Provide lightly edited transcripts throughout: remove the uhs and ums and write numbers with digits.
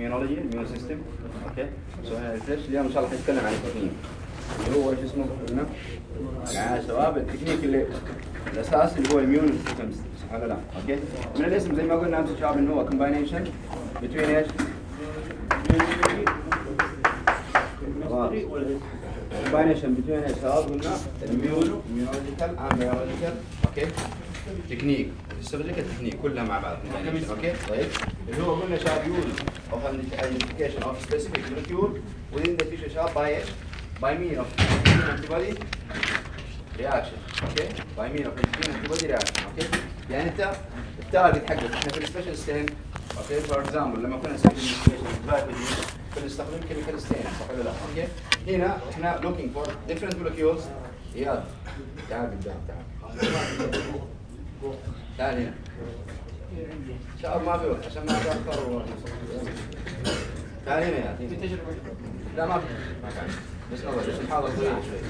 immunology immune system. اوكي سو ريفرش اليوم ان شاء الله حنتكلم عن التكنيك اللي هو شو اسمه قلنا يا شباب التكنيك اللي الاساس اللي هو الميون سيستم صح ولا لا؟ اوكي من الاسم زي ما قلنا امس شباب انه هو combination between ايش؟ combination between ايش شباب قلنا immunological and biological اوكي تكنيك السيرجيكال تكنيك كلها مع بعض اوكي طيب اللي هو قلنا شباب يوز of identification of specific molecule within the tissue شباب by ايش؟ by means of antibody reaction اوكي by means of antibody reaction اوكي يعني انت التارجت حقك احنا في السبيشال ستين اوكي فور اكزامبل لما كنا نسوي السبيشال كنا نستخدم كيميكال ستين صح ولا لا اوكي هنا احنا looking for different molecules يلا تعال قدام تعال هنا ان شاء الله ما في وقت عشان ما اتاخر تعال هنا يا لا ما في بس اول بس نحاول طويل شوي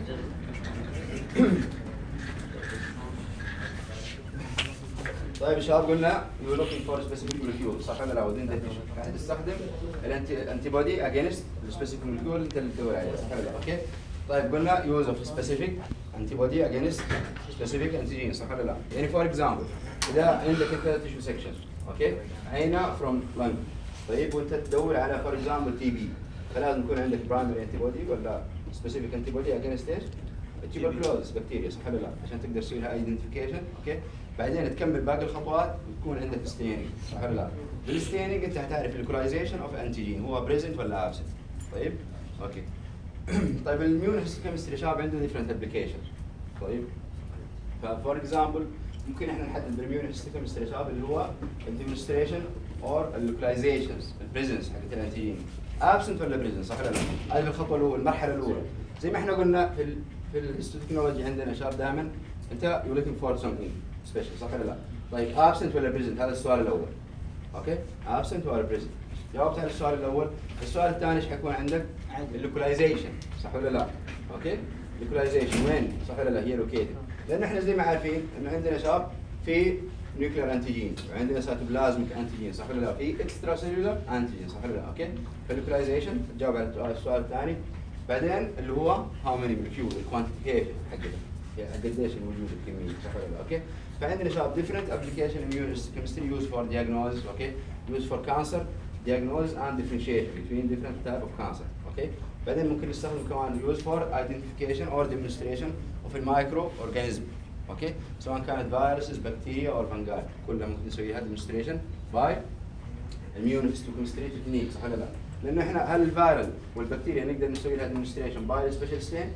طيب يا شباب قلنا يو لوكينج فور سبيسيفيك مولكيول صح ولا لا ودين تستخدم الانتي بودي اجينست السبيسيفيك مولكيول انت اللي تدور عليها صح ولا لا اوكي طيب قلنا يوز اوف سبيسيفيك انتي بودي اجينست سبيسيفيك انتيجين صح ولا لا يعني فور اكزامبل اذا عندك انت تيشو سكشن اوكي عينه فروم لنج طيب وانت تدور على فور اكزامبل تي بي فلازم يكون عندك برايمري انتي بودي ولا سبيسيفيك انتي بودي اجينست ايش؟ التيوبركلوز بكتيريا صح ولا لا عشان تقدر تسوي لها ايدنتيفيكيشن اوكي بعدين تكمل باقي الخطوات وتكون عندك ستيننج صح ولا لا بالستيننج انت هتعرف اللوكلايزيشن اوف انتيجين هو بريزنت ولا ابسنت طيب اوكي طيب الميون هيستوكيمستري شباب عنده ديفرنت ابلكيشن طيب فور اكزامبل ممكن احنا نحدد بالميون هيستوكيمستري شباب اللي هو الديمونستريشن اور اللوكلايزيشنز البريزنس حقت الانتيجين ابسنت ولا بريزنت صح ولا لا هذه الخطوه الاولى المرحله الاولى زي ما احنا قلنا في الهيستوتكنولوجي عندنا شباب دائما انت يو لوكينج فور سمثينج سبيشال صح ولا لا؟ طيب ابسنت ولا بريزنت هذا السؤال الاول اوكي ابسنت ولا بريزنت جاوبت على السؤال الاول السؤال الثاني ايش حيكون عندك؟ اللوكلايزيشن صح ولا لا؟ اوكي اللوكلايزيشن وين صح ولا لا هي لوكيتد لان احنا زي ما عارفين انه عندنا شباب في نيوكلير انتيجين وعندنا سيتوبلازميك انتيجين صح ولا لا؟ في اكسترا سيلولر انتيجين صح ولا لا؟ اوكي فاللوكلايزيشن تجاوب على السؤال الثاني بعدين اللي هو هاو ماني مولكيول الكوانتيفيكيشن حقته قديش الموجود الكميه صح ولا لا اوكي فعندنا شباب different application in immunohistochemistry used for diagnosis okay used for cancer diagnosis and differentiation between different type of cancer okay بعدين ممكن نستخدم كمان used for identification or demonstration of a microorganism اوكي سواء كانت فيروسز بكتيريا او فنجاي كلها ممكن نسويها demonstration by immunohistochemistry technique صح ولا لا لانه احنا هل الفيرال والبكتيريا نقدر نسوي لها demonstration by special stain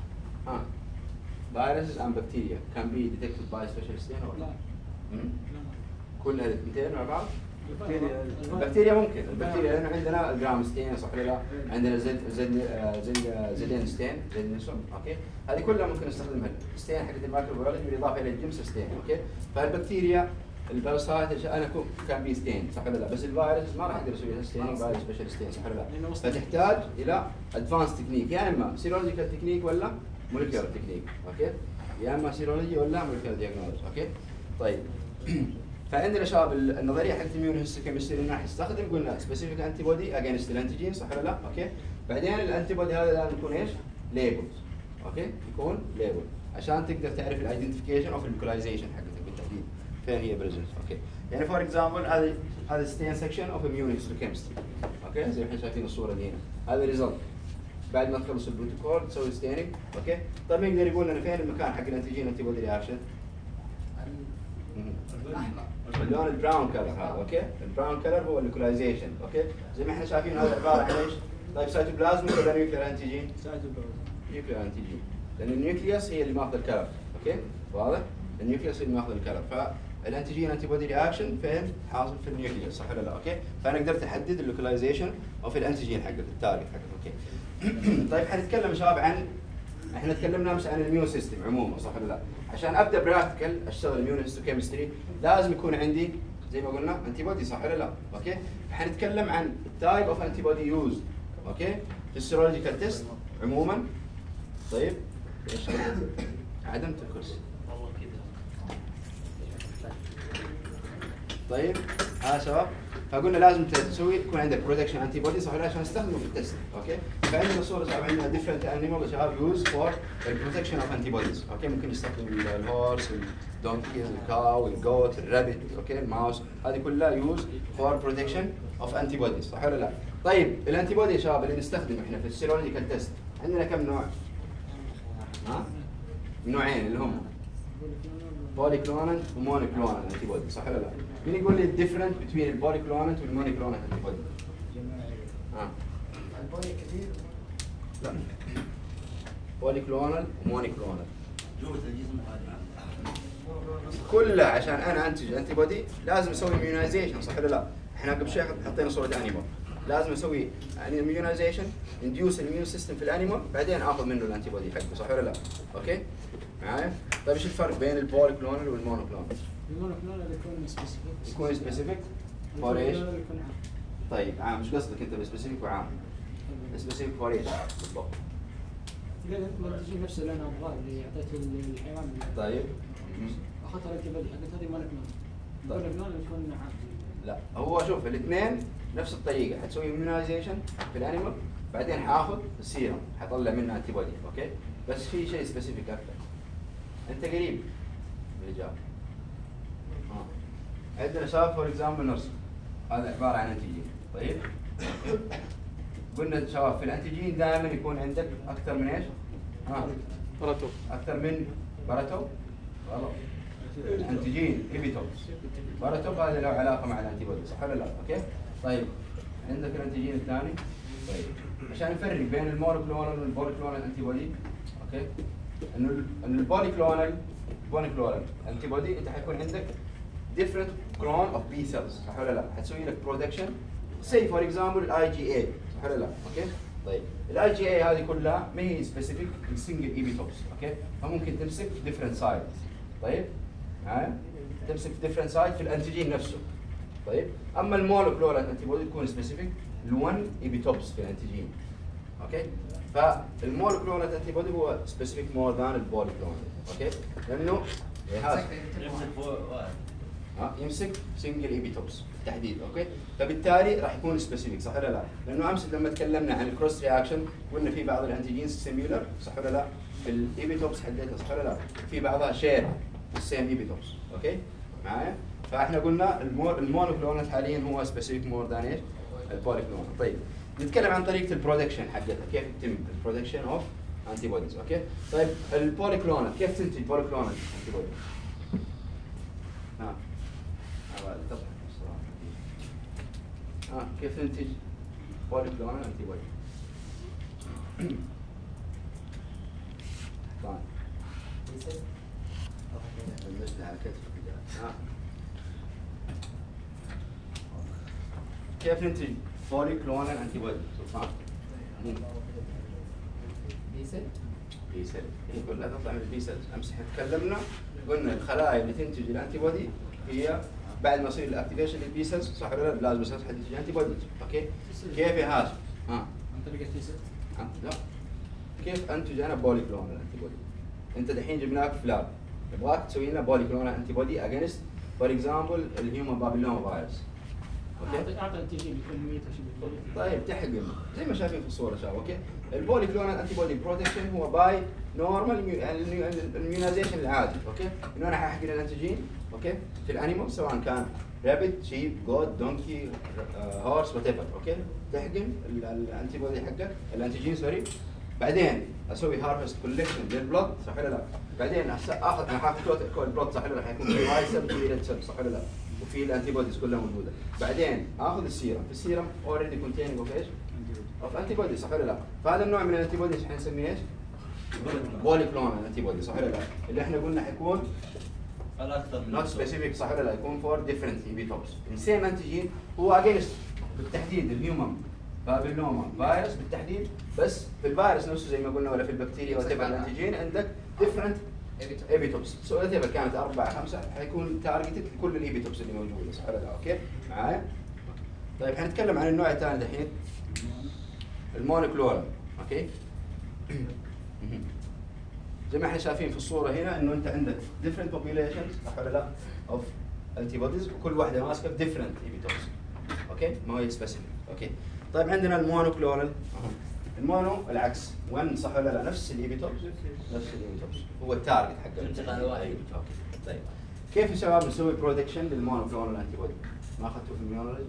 viruses and bacteria can be detected by special stain or لا كلها الاثنين مع بعض البكتيريا ممكن البكتيريا لانه عندنا الجرام ستين صح ولا لا عندنا زدين ستين زد نسون اوكي هذه كلها ممكن نستخدمها ستين حقت الميكروبيولوجي بالاضافه الى الجمس ستين اوكي فالبكتيريا الباراسايت انا كان بي ستين صح ولا لا بس الفيروس ما راح اقدر اسوي لها ستين باي سبيشال ستين صح ولا لا فتحتاج الى ادفانس تكنيك يا اما سيرولوجيكال تكنيك ولا مولكيولر تكنيك اوكي يا اما سيرولوجي ولا مولكيولر دياجنوز اوكي طيب فعندنا شباب النظريه حقت الميون هيستوكيمستري انه راح يستخدم قلنا سبيسيفيك انتي بودي اجينست الانتيجين صح ولا لا اوكي بعدين الانتي بودي هذا لازم يكون ايش ليبل اوكي يكون ليبل عشان تقدر تعرف الايدنتيفيكيشن اوف اللوكلايزيشن حقتك بالتحديد فين هي بريزنت اوكي يعني فور اكزامبل هذا ستين سكشن اوف الميون هيستوكيمستري اوكي زي ما احنا شايفين الصوره دي هنا هذا ريزلت بعد ما تخلص البروتوكول تسوي ستيننج اوكي طيب يقدر يقول لنا فين المكان حق الانتيجين انتي بودي رياكشن اللون البراون كلر هذا اوكي البراون كلر هو اللوكلايزيشن اوكي زي ما احنا شايفين هذا عباره عن ايش طيب سيتوبلازميك ولا نيوكلير انتيجين نيوكلير انتيجين لان النيوكليوس هي اللي ماخذ الكلر اوكي واضح النيوكليوس اللي ماخذ الكلر فالانتيجين انتي بودي رياكشن فين حاصل في النيوكليوس صح ولا لا اوكي فانا قدرت احدد اللوكلايزيشن اوف الانتيجين حقك التارجت حقك اوكي طيب حنتكلم يا شباب عن احنا تكلمنا امس عن الميون سيستم عموما صح ولا لا عشان ابدا براكتيكال اشتغل الميون هيستوكيمستري لازم يكون عندي زي ما قلنا انتي بودي صح ولا لا اوكي حنتكلم عن التايب اوف انتي بودي يوز اوكي في السيرولوجيكال تيست عموما طيب ايش عدمت الكرسي والله كذا طيب ها شباب؟ فقلنا لازم تسوي يكون عندك بروتكشن انتي بودي صح ولا عشان تستخدمه في التست، اوكي؟ فعندنا صوره شباب عندنا ديفرنت انيمال شباب يوز فور البروتكشن اوف انتي بوديز، اوكي؟ ممكن يستخدم الهورس، الدونكي، الكاو، الجوت، الرابت، اوكي؟ الماوس، هذه كلها يوز فور بروتكشن اوف انتي بوديز صح ولا لا؟ طيب الانتي بودي يا شباب اللي نستخدمه احنا في السيرولوجيكال تيست عندنا كم نوع؟ ها؟ نوعين اللي هم بوليكلونال ومونوكلونال انتي بودي صح ولا لا؟ مين يقول لي الديفرنت بين البوليكلونال والمونوكلونال انتي بودي؟ البولي كثير؟ لا بوليكلونال ومونوكلونال جوة الجسم كلها عشان انا انتج انتي بودي لازم اسوي immunization صح ولا لا؟ احنا قبل شوي حطينا صوره انيمال لازم اسوي immunization induce immune system في الانيمال بعدين اخذ منه الانتي بودي حقه صح ولا لا؟ اوكي؟ معايا؟ طيب ايش الفرق بين البوليكلونال والمونوكلونال؟ المونوكلونال يكون سبيسيفيك. يكون سبيسيفيك فور ايش؟ طيب عام ايش قصدك انت بسبيسيفيك وعام؟ سبيسيفيك فور ايش بالضبط؟ لما تجي نفس اللي انا ابغاه اللي اعطيته الحيوان طيب اخذت الانتي بودي حقت هذه مونوكلونال. المونوكلونال يكون عام. لا هو شوف الاثنين نفس الطريقه حتسوي immunization في الانيمال بعدين حاخذ السيرم حطلع منه انتي بودي اوكي بس في شيء سبيسيفيك اكثر انت قريب من الاجابه عندنا شباب فور اكزامبل نرسم هذا عباره عن انتيجين طيب قلنا شباب في الانتيجين دائما يكون عندك اكثر من ايش؟ باراتو اكثر من باراتو غلط انتيجين ايبيتوب باراتو هذا له علاقه مع الانتي بودي صح ولا لا؟ اوكي؟ طيب عندك الانتيجين الثاني طيب عشان نفرق بين المونوكلونال والبوليكلونال انتي بودي اوكي؟ انه البوليكلونال انتي بودي انت حيكون عندك different clone of B cells صح ولا لا؟ حتسوي لك production say for example الاي جي اي صح ولا لا؟ اوكي؟ طيب الاي جي اي هذه كلها ما هي سبيسيفيك للسنجل ايبيتوبس اوكي؟ فممكن تمسك different site طيب؟ معايا؟ تمسك different site في الانتيجين نفسه طيب؟ اما المونوكلونال انتي بودي تكون سبيسيفيك ل1 ايبيتوبس في الانتيجين اوكي؟ فالمونوكلونال انتي بودي هو سبيسيفيك مور ذان البوليكلونال اوكي؟ لانه هذا يمسك سنجل ايبيتوبس بالتحديد اوكي فبالتالي راح يكون سبيسيفيك صح ولا لا؟ لانه امس لما تكلمنا عن الكروس رياكشن قلنا في بعض الانتيجينز سيميلر صح ولا لا؟ في الايبيتوبس حقتها صح ولا لا؟ في بعضها شير السيم ايبيتوبس اوكي؟ معايا؟ فاحنا قلنا المونوكلونال حاليا هو سبيسيفيك مور ذان ايش؟ البوليكلونال طيب نتكلم عن طريقه البرودكشن حقتها كيف يتم البرودكشن اوف انتي بوديز اوكي؟ طيب البوليكلونال كيف تنتج بوليكلونال انتي بودي؟ كيف ننتج بوليكلونال انتي بودي؟ كيف ننتج بوليكلونال انتي بودي؟ سلطان بي سيل هي كلها تطلع من البي سيلز امس احنا تكلمنا قلنا الخلايا اللي تنتج الانتي بودي هي بعد ما يصير الاكتيفيشن للبي سيلز صح ولا لا؟ لازم يصير تنتج انتي بودي اوكي؟ كيف يا هاشم؟ عن طريق التي سيل؟ لا كيف انتج انا بوليكلونال انتي بودي؟ انت دحين جبناك في لاب نبغاك تسوي لنا بوليكلونال انتي بودي اجينست فور اكزامبل الهيومن بابيلوما فيروس اوكي؟ اعطى انتيجين يكون ميت شبه طيب تحقن زي ما شايفين في الصوره شباب اوكي؟ البوليكلونال انتي بودي بروتكشن هو باي نورمال الميونايزيشن العادي اوكي؟ انه انا ححقن الانتيجين اوكي؟ في الانيمال سواء كان رابت، شيب، جوت، دونكي، هورس وات ايفر اوكي؟ تحقن الانتي بودي حقك الانتيجين سوري بعدين اسوي هارفست كولكشن للبلود صح ولا لا؟ بعدين اخذ انا حاخذ كل البلود صح ولا لا؟ حيكون في واي سيل وفي ريد سيل صح ولا لا؟ وفي الانتي بوديز كلها موجوده، بعدين اخذ السيرم، في السيرم اوريدي كونتيننج اوف ايش؟ اوف انتي بودي صح ولا لا؟ فهذا النوع من الانتي بوديز حنسميه ايش؟ بوليكلونال انتي بودي صح ولا لا؟ اللي احنا قلنا حيكون الاكثر من نوت سبيسيفيك صح ولا لا؟ يكون فور ديفرنت ايبيتوبس، السيم انتيجين هو اجينست بالتحديد الهيومن بابيلوما فيروس بالتحديد بس في الفيروس نفسه زي ما قلنا ولا في البكتيريا ولا في الانتيجين عندك ديفرنت ايبيتوبس سو اذا كانت 4 5 حيكون تارجتد لكل الايبيتوبس اللي موجوده صح ولا لا؟ اوكي معايا؟ طيب حنتكلم عن النوع الثاني دحين المونوكلونال اوكي؟ زي ما احنا شايفين في الصوره هنا انه انت عندك different populations صح ولا لا؟ of انتي بوديز وكل واحده ماسكه ديفرنت ايبيتوبس. اوكي ما هي سبيسيفيك. اوكي طيب عندنا المونوكلونال. المونو العكس 1 صح ولا لا؟ نفس الايبيتوبس نفس الايبيتوبس هو التارجت حقه. تنتقل على واحد. اوكي طيب كيف يا شباب نسوي برودكشن للمونوكلونال انتي بودي؟ ما اخذتوا في الميونولوجي؟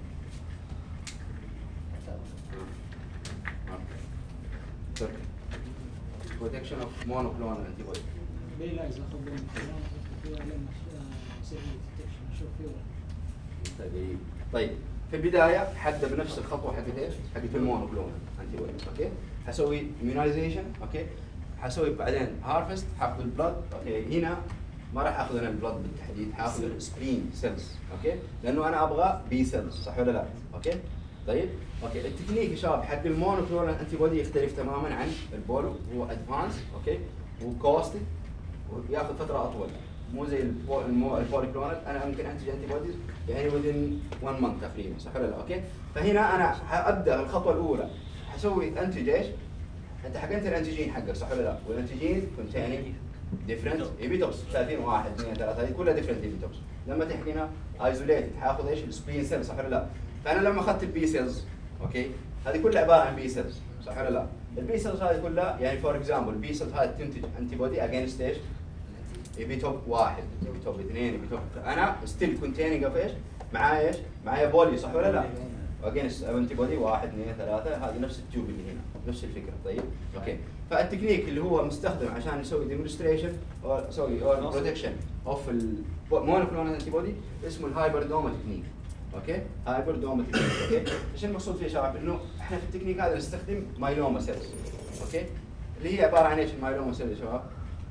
برودكشن اوف مونوكلونال انتي بودي. بيلايز اخذ فيها لما يصير ديتكشن نشوف فيه. طيب في البدايه حتى بنفس الخطوه حقت ايش؟ حقت المونوكلونال انتي بودي. اوكي حسوي immunization. اوكي حسوي بعدين هارفست، حاخذ البلد. اوكي هنا ما راح اخذ انا البلد بالتحديد، حاخذ السبلين سيلز. اوكي لانه انا ابغى بي سيلز صح ولا لا؟ اوكي طيب اوكي التكنيك يا شباب حق المونوكلونال انتي بودي يختلف تماما عن البولو. هو ادفانس اوكي وكوستي وياخذ فتره اطول، مو زي البوليكلونال. انا ممكن انتج انتي بوديز يعني within 1 month تقريبا صح ولا لا؟ اوكي فهنا انا حابدا الخطوه الاولى حسوي انتج ايش؟ انت حقنت الانتيجين حقك صح ولا لا؟ والانتيجين containing different ايبيتوبس 30 1 2 3 هذه كلها different ايبيتوبس. لما تحقنها ايزوليتد حاخذ ايش؟ السبلين سيل صح ولا لا؟ فانا لما اخذت البي سيلز اوكي هذه كلها عباره عن بي سيلز صح ولا لا؟ البي سيلز هذه كلها يعني فور اكزامبل البي سيلز هذه تنتج انتي بودي اجينست ايش؟ ايبيتوب 1 ايبيتوب 2 ايبيتوب انا ستيل كونتيننج اوف ايش؟ معايا ايش؟ معايا بولي صح ولا لا؟ اجينست انتي بودي 1 2 3 هذه نفس التيوب اللي هنا نفس الفكره. طيب اوكي فالتكنيك اللي هو مستخدم عشان يسوي ديمونستريشن او سوري او بروتكشن اوف المونوكلونال انتي بودي اسمه الهايبردوما تكنيك. اوكي هايبردوما تكنيك. اوكي ايش المقصود فيه يا شباب؟ انه احنا في التكنيك هذا نستخدم مايلوما سيلز. اوكي اللي هي عباره عن ايش المايلوما سيلز يا شباب؟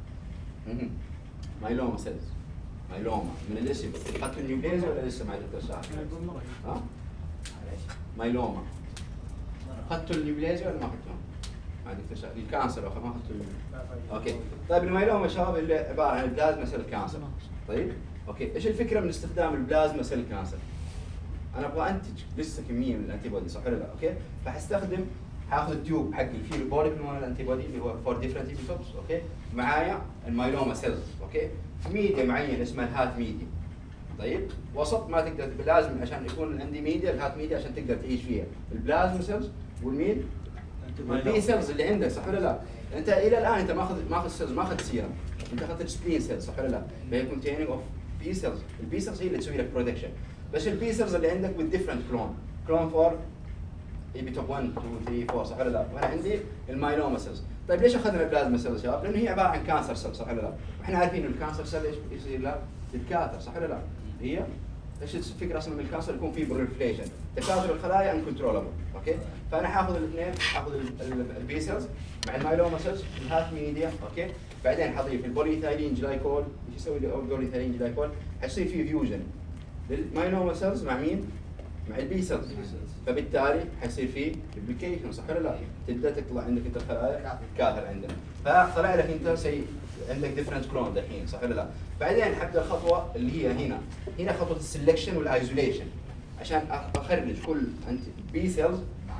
مايلوما سيلز. مايلوما من الاسم اخذتوا النيوبليز ولا لسه مع دكتور سعد؟ ها؟ مايلوما اخذتوا النيوبليز ولا ما اخذتوهم؟ مع دكتور سعد الكانسر ما اخذتوا اوكي طيب المايلوما يا شباب اللي عباره عن البلازما سيل كانسر. طيب اوكي ايش الفكره من استخدام البلازما سيل كانسر؟ انا ابغى انتج لسه كميه من الانتي بودي صح ولا لا؟ اوكي فحستخدم حاخذ التيوب حق الفيلو بوليكلونال انتي بودي اللي هو فور ديفرنت ايبيتوبس. اوكي معايا المايلوما سيلز. اوكي في ميديا معين اسمها الهات ميديا. طيب وسط ما تقدر لازم عشان يكون عندي ميديا الهات ميديا عشان تقدر تعيش فيها البلازما سيلز والمين؟ والبي سيلز اللي عندك صح ولا لا؟ انت الى الان انت ماخذ سيلز ما اخذت سيرم، انت اخذت السبلين سيلز صح ولا لا؟ فهي كونتيننج اوف بي سيلز. البي سيلز هي اللي تسوي لك برودكشن. بس البي سيلز اللي عندك with different كلون فور ايبيتوب 1 2 3 4 صح ولا لا؟ وانا عندي المايلوما سيلز. طيب ليش اخذنا البلازما سيلز يا شباب؟ لانه هي عباره عن كانسر سيل صح ولا لا؟ واحنا عارفين انه الكانسر سيل ايش يصير لها؟ تتكاثر صح ولا لا؟ هي ايش الفكره اصلا من الكانسر؟ يكون في بروليفريشن، تكاثر الخلايا انكنترولبل. اوكي؟ فانا حاخذ الاثنين، حاخذ البي سيلز مع المايلوما سيلز الهات ميديا. اوكي؟ بعدين حضيف البوليثايلين جلايكول. ايش يسوي البوليثايلين جلايكول؟ حيصير في فيوجن للمايلوما سيلز مع مين؟ مع البي سيلز. فبالتالي حيصير في ريبليكيشن صح ولا لا؟ تبدا تطلع عندك انت الخلايا تتكاثر عندنا، فطلع لك انت عندك ديفرنت كلون دحين صح ولا لا؟ بعدين حبدا الخطوه اللي هي هنا خطوه السلكشن والايزوليشن عشان اخرج كل بي سيلز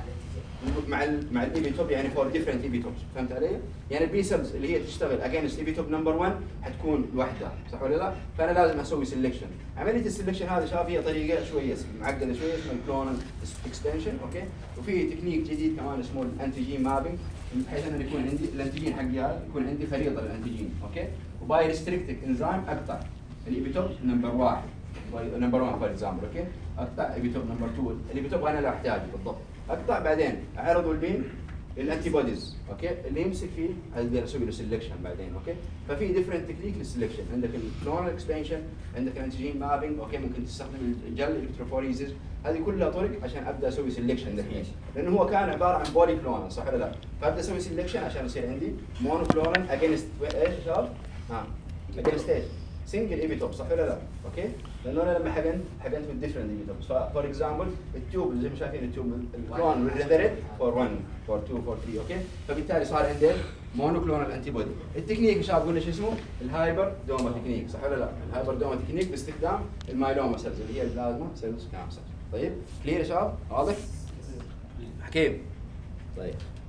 مع الايبيتوب يعني فور ديفرنت ايبيتوبس. فهمت علي؟ يعني البي سيلز اللي هي تشتغل اجينست ايبيتوب نمبر 1 حتكون لوحدها صح ولا لا؟ فانا لازم اسوي سلكشن. عمليه السلكشن هذه شايف هي طريقه شويه معقده شويه اسمها الكلونال اكستنشن. اوكي؟ وفي تكنيك جديد كمان اسمه الانتيجين مابينج بحيث انه يكون عندي الانتيجين حقي هذا يكون عندي خريطه للانتيجين. اوكي؟ وباي ريستريكتد انزيم اقطع الايبيتوب نمبر 1 نمبر 1 فور اكزامبل. اوكي؟ اقطع ايبيتوب نمبر 2 الايبيتوب انا لا احتاجه بالضبط، اقطع بعدين اعرضه لمين؟ الانتي بوديز. اوكي؟ اللي يمسك فيه اقدر اسوي له سلكشن بعدين. اوكي؟ ففي ديفرنت تكنيك للسلكشن، عندك الكلونال اكسبانشن، عندك الانتيجين مابينج. اوكي؟ ممكن تستخدم الجل الكتروفوريزز، هذه كلها طرق عشان ابدا اسوي سلكشن دحين، لانه هو كان عباره عن بولي كلونال صح ولا لا؟ فابدا اسوي سلكشن عشان يصير عندي مونو كلونال اجينست ايش يا شباب؟ اجينست ايش؟ سنجل ايبيتوب صح ولا لا؟ اوكي؟ لانه انا لما حقنت في الديفرنت ايبيتوبس، فور اكزامبل التيوب زي ما شايفين التيوب الكلون ريذرد فور 1 فور 2 فور 3. اوكي؟ فبالتالي صار عندي مونو كلونال انتي بودي. التكنيك يا شباب قلنا شو اسمه؟ الهايبر دوما تكنيك صح ولا لا؟ الهايبر دوما تكنيك باستخدام المايلوما سيلز اللي هي البلازما سيلز كانسر. طيب؟ كلير يا شباب؟ واضح؟ حكيم. طيب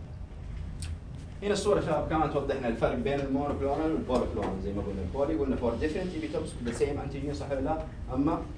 هنا الصورة شباب كمان توضح لنا الفرق بين المونوكلونال والبوليكلونال. زي ما قلنا البولي قلنا فور ديفرنت ايبيتوبس ذا سيم انتيجين صح ولا لا؟ اما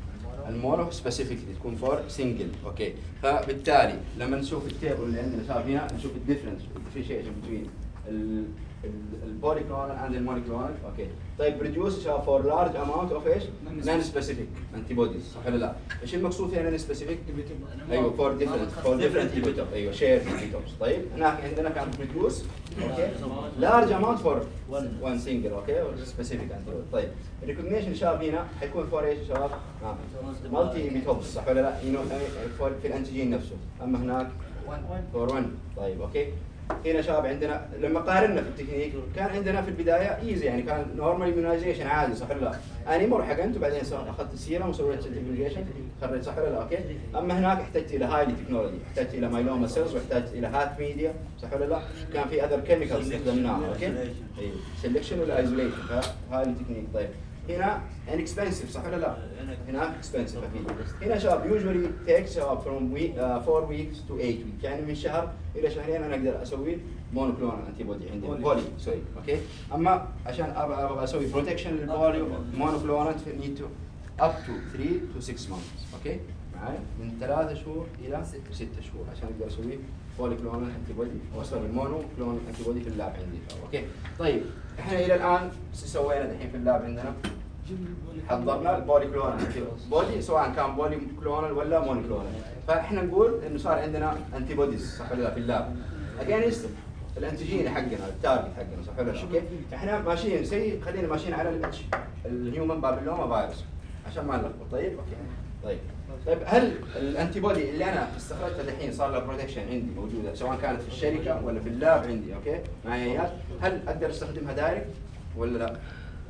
المونو سبيسيفيك تكون فور سنجل. اوكي، فبالتالي لما نشوف التيبل اللي عندنا شباب هنا نشوف الديفرنس الديفرنشيشن بين البوليكلونال اند المونوكلونال. اوكي، طيب بريديوس شباب فور لارج اماونت اوف ايش؟ نون سبيسيفيك انتي بوديز، صح ولا لا؟ ايش المقصود فيها نون سبيسيفيك؟ ايوه فور ديفرنت انتيبيتور، ايوه شير انتيبيتورز. طيب هناك عندنا كان بريديوس اوكي لارج اماونت فور وان سنجل اوكي سبيسيفيك انتيبودي. طيب الريكوجنيشن شباب هنا حيكون فور ايش شباب؟ مالتي ايبيتوبس، صح ولا لا؟ في الانتيجين نفسه، اما هناك فور 1. طيب اوكي، هنا شباب عندنا لما قارنا في التكنيك كان عندنا في البدايه ايزي، يعني كان نورمال immunization عادي، صح ولا لا؟ انيمور حقنت وبعدين اخذت السيرم وسويت سنترفيوجيشن خرجت، صح ولا لا؟ اوكي، اما هناك احتجت الى هايلي تكنولوجي، احتجت الى مايلوما سيلز واحتجت الى هات ميديا، صح ولا لا؟ كان في اذر كيميكالز استخدمناها. اوكي، ايوه سelection ولا ايزوليشن، فهايلي تكنيك. طيب هنا inexpensive، صح ولا لا؟ هناك expensive اكيد. هنا شباب usually takes شباب from 4 weeks to 8 weeks، يعني من شهر الى شهرين انا اقدر اسوي مونوكلونال انتي بودي عندي بولي سوري. اوكي، اما عشان ابغى اسوي بروتكشن للبولي مونوكلونال need to up to 3 to 6 months. اوكي معايا، من 3 شهور الى 6 شهور عشان اقدر اسوي بوليكلونال انتي بودي او سوري مونوكلونال انتي بودي في اللاب عندي. اوكي طيب احنا الى الان سوينا الحين في اللاب عندنا حضرنا البوليكلونال انتي بودي سواء كان بوليكلونال ولا مونوكلونال، فاحنا نقول انه صار عندنا انتي بوديز، صح ولا لا، في اللاب اجينست الانتيجين حقنا التارجت حقنا، صح ولا لا؟ اوكي احنا ماشيين خلينا ماشيين على الهيومن بابيلوما فيروس عشان ما نلخبط. طيب اوكي طيب هل الانتي بودي اللي انا استخرجتها الحين صار لها بروتكشن عندي موجوده سواء كانت في الشركه ولا في اللاب عندي، اوكي معي اياها، هل اقدر استخدمها دايركت ولا لا؟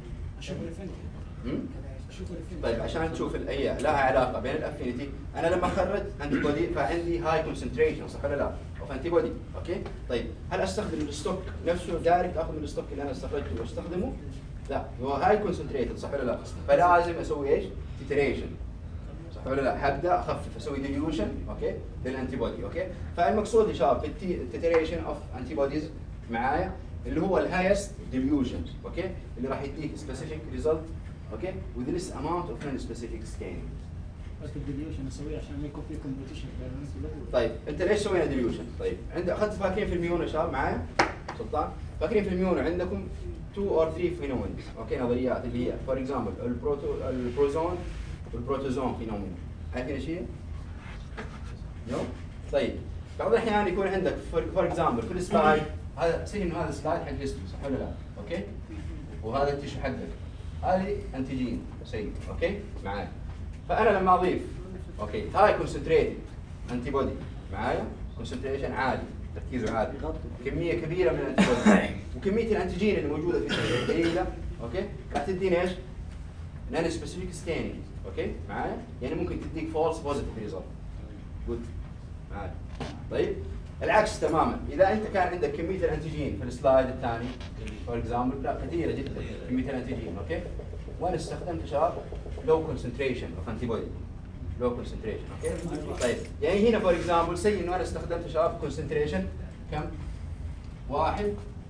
طيب عشان نشوف الايه لها علاقه بين الافينيتي، انا لما اخرج انتي بودي فعندي هاي كونسنتريشن، صح ولا لا؟ اوف انتي بودي. اوكي طيب هل استخدم الستوك نفسه دايركت، اخذ من الستوك اللي انا استخرجته واستخدمه؟ لا، هو هاي كونسنتريتد، صح ولا لا؟ فلازم اسوي ايش؟ تيتريشن، صح ولا لا؟ حبدا اخفف اسوي ديليوشن اوكي للانتي بودي. اوكي فالمقصود يا شباب في التيتريشن اوف انتي بوديز معايا اللي هو الهايست ديليوشن، اوكي اللي راح يديك سبيسيفيك ريزلت اوكي with less amount of non-specific staining. بس الديليوشن اسويه عشان ما يكون في كومبيتيشن بين الناس كلها. طيب انت ليش سوينا ديليوشن؟ طيب اخذت فاكرين في الميونو يا شباب معايا؟ سلطان فاكرين في الميونو عندكم 2 or 3 فينومينز اوكي نظريات اللي هي فور اكزامبل البروزون والبروتوزون فينومين، عارفين ايش هي؟ نو؟ طيب بعض الاحيان يكون عندك فور اكزامبل في السلايد هذا سي انه هذا السلايد حق جسمي، صح ولا لا؟ اوكي؟ وهذا التيشو حقك هذه انتيجين سيء اوكي معايا، فانا لما اضيف اوكي هاي كونسنتريتد انتي بودي معايا كونسنتريشن عالي تركيزه عالي كميه كبيره من الانتي بودي وكميه الانتيجين اللي موجوده في الجسم قليله اوكي راح تديني ايش؟ نون سبيسيفيك ستينينج اوكي معايا، يعني ممكن تديك فولس بوزيتيف ريزلت. جود معايا. طيب العكس تماما، اذا انت كان عندك كميه الانتيجين في السلايد الثاني فور اكزامبل لا كثيره جدا كميه الانتيجين اوكي، وانا استخدمت شباب لو كونسنتريشن اوف انتي بودي لو كونسنتريشن اوكي. طيب يعني هنا فور اكزامبل سي انه انا استخدمت شباب كونسنتريشن كم؟ 1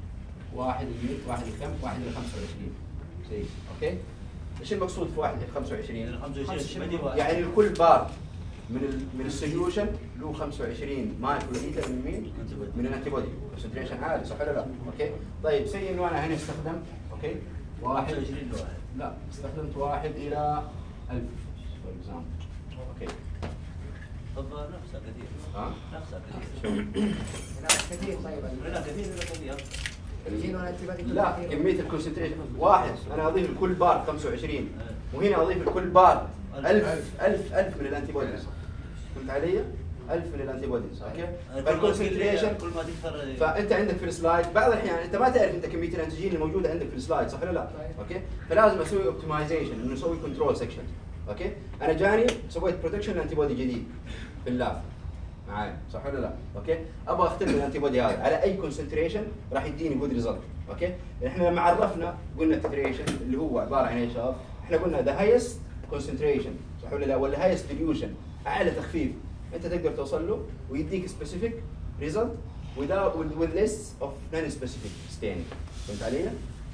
كم؟ 1 ل 25 سي اوكي. ايش المقصود في 1 ل 25؟ يعني لكل بار من السوليوشن له 25 مايكرو لتر من مين؟ من الانتي بودي، كونسنتريشن عالي صح ولا لا؟ اوكي؟ طيب سي انه انا هنا استخدمت اوكي 1 لا استخدمت 1 الى 1000 فور اكزامبل اوكي. طب نفسها كثير ها؟ نفسها كثير كثير. طيب لا كثير ولا كثير؟ لا كمية الكونسنتريشن 1 انا اضيف لكل بار 25 وهنا اضيف لكل بار 1000 من الانتي بوديز، فهمت علي؟ 1000 من الانتي بوديز اوكي. فالكونسنتريشن كل ما تكثر فانت عندك في السلايد بعض الاحيان انت ما تعرف انت كميه الانتيجين اللي موجوده عندك في السلايد صح ولا لا؟ اوكي فلازم اسوي اوبتمايزيشن انه اسوي كنترول سكشن اوكي. انا جاني سويت بروتكشن لانتي بودي جديد في اللاب معايا صح ولا لا؟ اوكي ابغى اختبر الانتي بودي هذا على اي كونسنتريشن راح يديني جود ريزلت اوكي. احنا لما عرفنا قلنا التتريشن اللي هو عباره عن ايش شباب؟ احنا قلنا ذا هايست كونسنتريشن صح ولا لا؟ ولا هايست ديليوشن اعلى تخفيف انت تقدر توصل له ويديك سبيسيفيك ريزلت with less of non specific staining، فهمت علي؟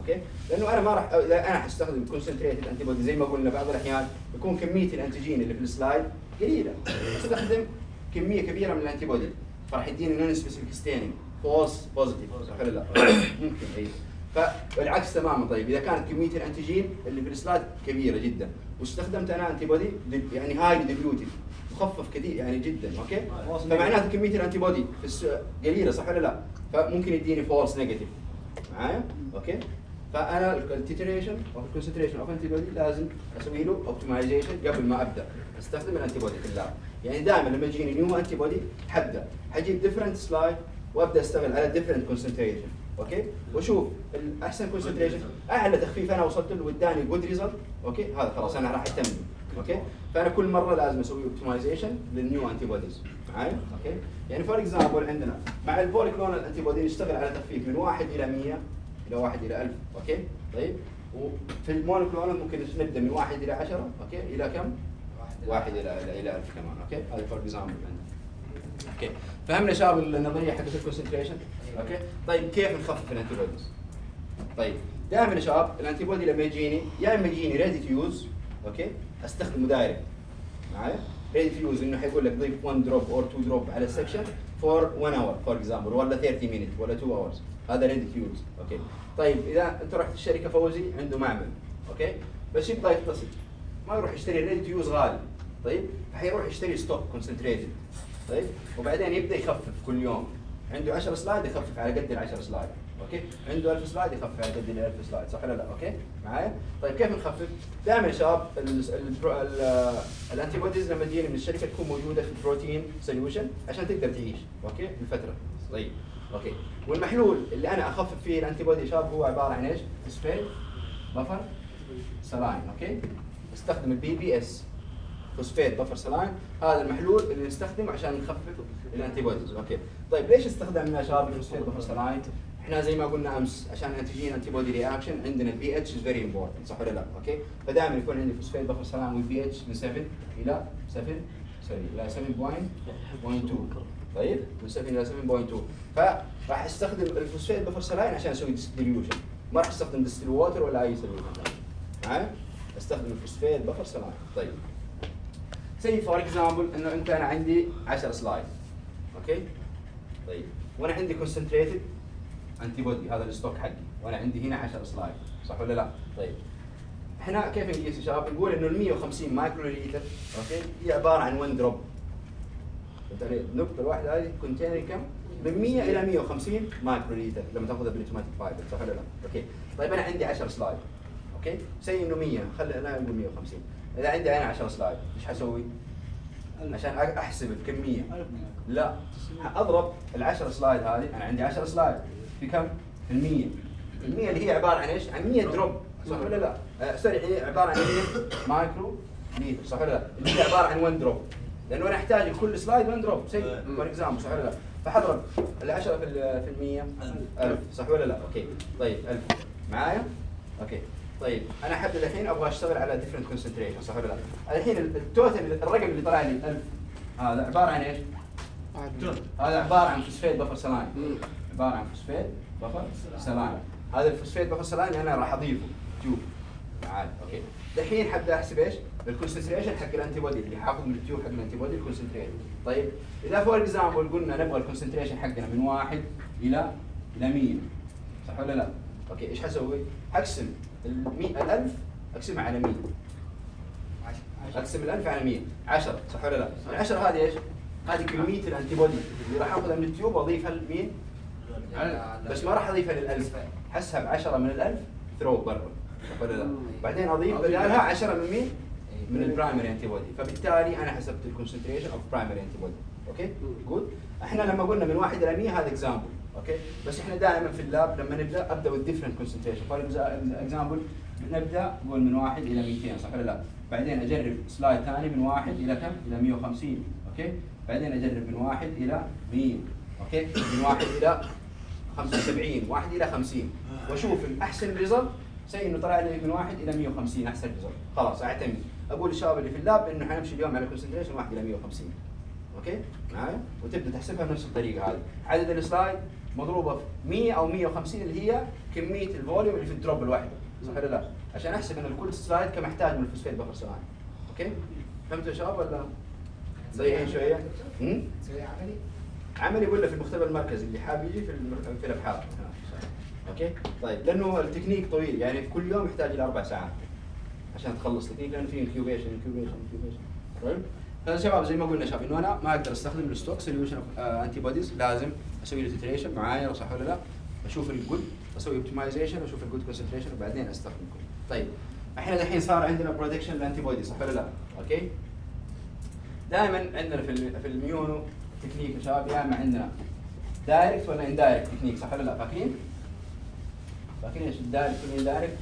اوكي؟ لانه انا ما راح انا حستخدم كونسنتريتد انتي بودي زي ما قلنا بعض الاحيان يكون كميه الانتيجين اللي في السلايد قليله، استخدم كميه كبيره من الانتي بودي فراح يديني نون سبيسيفيك ستيننج فولس بوزيتيف صح ولا لا؟ ممكن اي فالعكس تماما. طيب اذا كانت كميه الانتيجين اللي في السلايد كبيره جدا واستخدمت انا انتي بودي يعني هاي ديليوتد مخفف كثير يعني جدا اوكي؟ فمعناته كميه الانتي بودي قليله صح ولا لا؟ فممكن يديني فولس نيجاتيف معايا؟ اوكي؟ فانا التيتريشن او الكونسنتريشن اوف انتي بودي لازم اسوي له اوبتمايزيشن قبل ما ابدا استخدم الانتي بودي في اللاب. يعني دائما لما يجيني نيو انتي بودي حجيب ديفرنت سلايد وابدا اشتغل على ديفرنت كونسنتريشن اوكي؟ واشوف الاحسن كونسنتريشن اعلى تخفيف انا وصلت له واداني جود ريزلت اوكي؟ هذا خلاص انا راح اهتم اوكي؟ فانا كل مره لازم اسوي اوبتمايزيشن للنيو انتي بوديز معايا؟ اوكي؟ يعني فور اكزامبل عندنا مع البوليكلونال انتي بودي نشتغل على تخفيف من 1 الى 100 الى 1 الى 1000 اوكي؟ طيب وفي المونوكلونال ممكن نبدا من 1 الى 10 اوكي؟ الى كم؟ 1 الى 1000 كمان اوكي؟ هذا فور اكزامبل اوكي؟ فهمنا شباب النظريه حقت الكونسنتريشن اوكي؟ طيب كيف نخفف الانتي بوديز؟ طيب دائما يا شباب الانتي بودي لما يجيني يا اما يجيني ريدي تو يوز اوكي؟ استخدمه دايركت معايا؟ ريدي تو يوز انه حيقول لك ضيف 1 دروب اور 2 دروب على السكشن فور 1 اور فور اكزامبل ولا 30 مينت ولا 2 اورز هذا ريدي تو يوز اوكي؟ طيب اذا انت رحت الشركه فوزي عنده معمل اوكي؟ بس يبغى يتصل ما يروح يشتري ريدي تو يوز غالي طيب؟ فحيروح يشتري ستوك كونسنتريتد طيب؟ وبعدين يبدا يخفف كل يوم عنده 10 سلايد يخفف على قد ال 10 سلايد اوكي؟ عنده 1000 سلايد يخفف على قد ال 1000 سلايد صح ولا لا؟ اوكي؟ معايا؟ طيب كيف نخفف؟ دائما يا شباب الانتي بوديز لما تجيني من الشركه تكون موجوده في البروتين سوليوشن عشان تقدر تعيش اوكي؟ لفتره طيب اوكي؟ والمحلول اللي انا اخفف فيه الانتي بودي يا شباب هو عباره عن ايش؟ فوسفات بفر سلاين اوكي؟ استخدم البي بي اس فوسفات بفر سلاين هذا المحلول اللي نستخدمه عشان نخفف الانتي بوديز اوكي؟ طيب ليش استخدمنا يا شباب الفوسفات بفر سلاين؟ احنا زي ما قلنا امس عشان تجينا انتي بودي رياكشن عندنا البي اتش از فيري امبورتنت صح ولا لا؟ اوكي؟ فدائما يكون عندي فوسفات بفر سلاين والبي اتش من 7 الى 7.2 طيب؟ من 7 الى 7.2 فراح استخدم الفوسفات بفر سلاين عشان اسوي ديستريبيوشن ما راح استخدم ديستيل ووتر ولا اي سوليوشن معايا؟ استخدم الفوسفات بفر سلاين طيب زي فور اكزامبل انه انا عندي 10 سلايد اوكي؟ طيب وانا عندي كونسنتريتد انتي بودي هذا الستوك حقي وانا عندي هنا 10 سلايد صح ولا لا؟ طيب احنا كيف نقيس يا شباب؟ نقول انه ال 150 مايكرو لتر اوكي؟ هي عباره عن 1 دروب النقطه الواحده هذه كونتينر كم؟ من 100 الى 150 مايكرو لتر لما تاخذها بالاتوماتيك فايبر صح ولا لا؟ اوكي؟ طيب انا عندي 10 سلايد اوكي؟ سي انه 100 خلينا نقول 150 اذا عندي انا 10 سلايد ايش حسوي؟ عشان احسب الكميه لا اضرب ال 10 سلايد هذه انا عندي 10 سلايد في كم؟ في ال 100 ال 100 اللي هي عباره عن ايش؟ عن 100 دروب صح ولا لا؟ سوري هي عباره عن 100 مايكرو لتر صح ولا لا؟ اللي هي عباره عن 1 دروب لانه انا احتاج لكل سلايد 1 دروب زي فور اكزامبل صح ولا لا؟ فحضرب ال 10 في ال 100 1000 صح ولا لا؟ اوكي طيب 1000 معايا؟ اوكي طيب انا حبدا الحين ابغى اشتغل على ديفرنت كونسنتريشن صح ولا لا؟ الحين التوتال الرقم اللي طلع لي 1000 هذا عباره عن ايش؟ هذا عباره عن فوسفات بفر سلاين عباره عن فوسفات بفر سلاين هذا الفوسفات بفر سلاين انا راح اضيفه تيوب معاي اوكي الحين حبدا احسب ايش؟ الكونسنتريشن حق الانتي بودي اللي حاخذ من التيوب حق الانتي بودي الكونسنتريشن طيب اذا فور اكزامبل قلنا نبغى الكونسنتريشن حقنا من 1 الى 100 صح ولا لا؟ اوكي ايش حسوي؟ حقسم ال 1000 اقسمها على 100 اقسم ال 1000 على 100 10 صح ولا لا؟ ال 10 هذه ايش؟ هذه كميه الانتي بودي اللي راح اخذها من التيوب واضيفها لمين؟ بس ما راح اضيفها لل1000 حسب 10 من ال1000 ثرو برا صح ولا لا؟ بعدين اضيف بدالها 10 من مين؟ من البرايمري انتي بودي فبالتالي انا حسبت الكونسنتريشن اوف برايمري انتي بودي اوكي؟ جود؟ احنا لما قلنا من 1 الى 100 هذا اكزامبل اوكي؟ بس احنا دائما في اللاب لما نبدا ابدا بالديفرنت كونسنتريشن فور اكزامبل نبدا نقول من 1 الى 200 صح ولا لا؟ بعدين اجرب سلايد ثاني من 1 الى كم؟ الى 150 اوكي؟ بعدين اجرب من 1 الى 100 اوكي؟ من 1 الى 75 1 الى 50 واشوف الاحسن ريزلت زي انه طلع لي من 1 الى 150 احسن ريزلت خلاص اعتمد اقول للشباب اللي في اللاب انه حنمشي اليوم على كونسنتريشن 1 الى 150 اوكي؟ معايا؟ وتبدا تحسبها بنفس الطريقه هذه عدد السلايد مضروبه في 100 او 150 اللي هي كميه الفوليوم اللي في الدروب الواحده، صح ولا لا؟ عشان احسب ان كل سلايد كم احتاج من الفوسفات بفر ثواني. اوكي؟ فهمتوا يا شباب ولا؟ زي شويه؟ تسوي عملي؟ عملي ولا في المختبر المركزي اللي حاب يجي في الابحاث. اوكي؟ طيب لانه التكنيك طويل يعني في كل يوم يحتاج الى 4 ساعات عشان تخلص تكنيك، لانه في انكيوبيشن. طيب هذا شباب زي ما قلنا شباب انه انا ما اقدر استخدم الستوك سوليوشن اوف انتي بوديز، لازم اسوي له تيتريشن معايا صح ولا لا؟ اشوف الجود، اسوي اوبتمايزيشن، اشوف الجود كونسنتريشن وبعدين استخدم كله. طيب احنا الحين صار عندنا برودكشن للانتي بودي صح ولا لا؟ اوكي؟ دائما عندنا في الميونو تكنيك يا شباب يا اما عندنا دايركت ولا اندايركت تكنيك صح ولا لا؟ فاكرين؟ فاكرين ايش الدايركت والاندايركت؟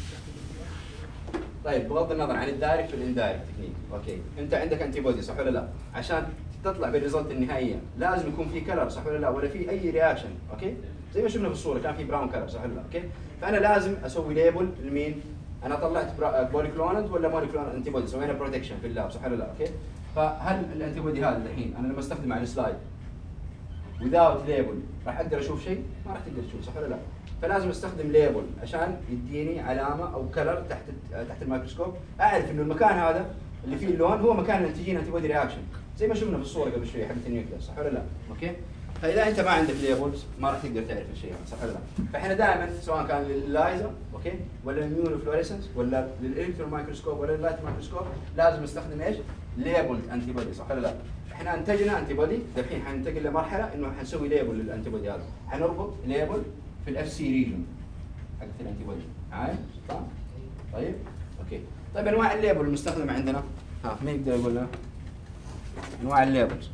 طيب بغض النظر عن الدايركت والاندايركت تكنيك، اوكي، انت عندك انتي بودي صح ولا لا؟ عشان تطلع بالريزلت النهائيه لازم يكون في كلر صح ولا لا؟ ولا في اي رياكشن، اوكي؟ زي ما شفنا في الصوره كان في براون كلر صح ولا لا؟ اوكي؟ فانا لازم اسوي ليبل لمين؟ انا طلعت بوليكلونال ولا موليكلونال انتي بودي، سوينا بروتكشن في اللاب صح ولا لا؟ اوكي؟ فهل الانتي بودي هذا الحين انا لما استخدمه على السلايد without ليبل راح اقدر اشوف شيء؟ ما راح تقدر تشوف صح ولا لا؟ فلازم استخدم ليبل عشان يديني علامه او كلر تحت الميكروسكوب، اعرف انه المكان هذا اللي فيه اللون هو مكان الانتيجين انتي بودي رياكشن، زي ما شفنا في الصوره قبل شوي حقت النيوكليس صح ولا لا؟ اوكي؟ فاذا انت ما عندك ليبلز ما راح تقدر تعرف الشيء هذا صح ولا لا؟ فاحنا دائما سواء كان لللايزر اوكي ولا الميونو فلوريسنس ولا للالكترون مايكروسكوب ولا لللايت مايكروسكوب لازم نستخدم ايش؟ ليبلد انتي بودي صح ولا لا؟ احنا انتجنا انتي بودي، الحين حننتقل لمرحله انه حنسوي ليبل للانتي بودي هذا، حنربط ليبل في الاف سي ريجن حقت الانتي بودي، معايا؟ صح؟ طيب؟ اوكي. طيب انواع الليبل المستخدمه عندنا، ها مين يقدر يقول لنا؟ انواع الليبلز.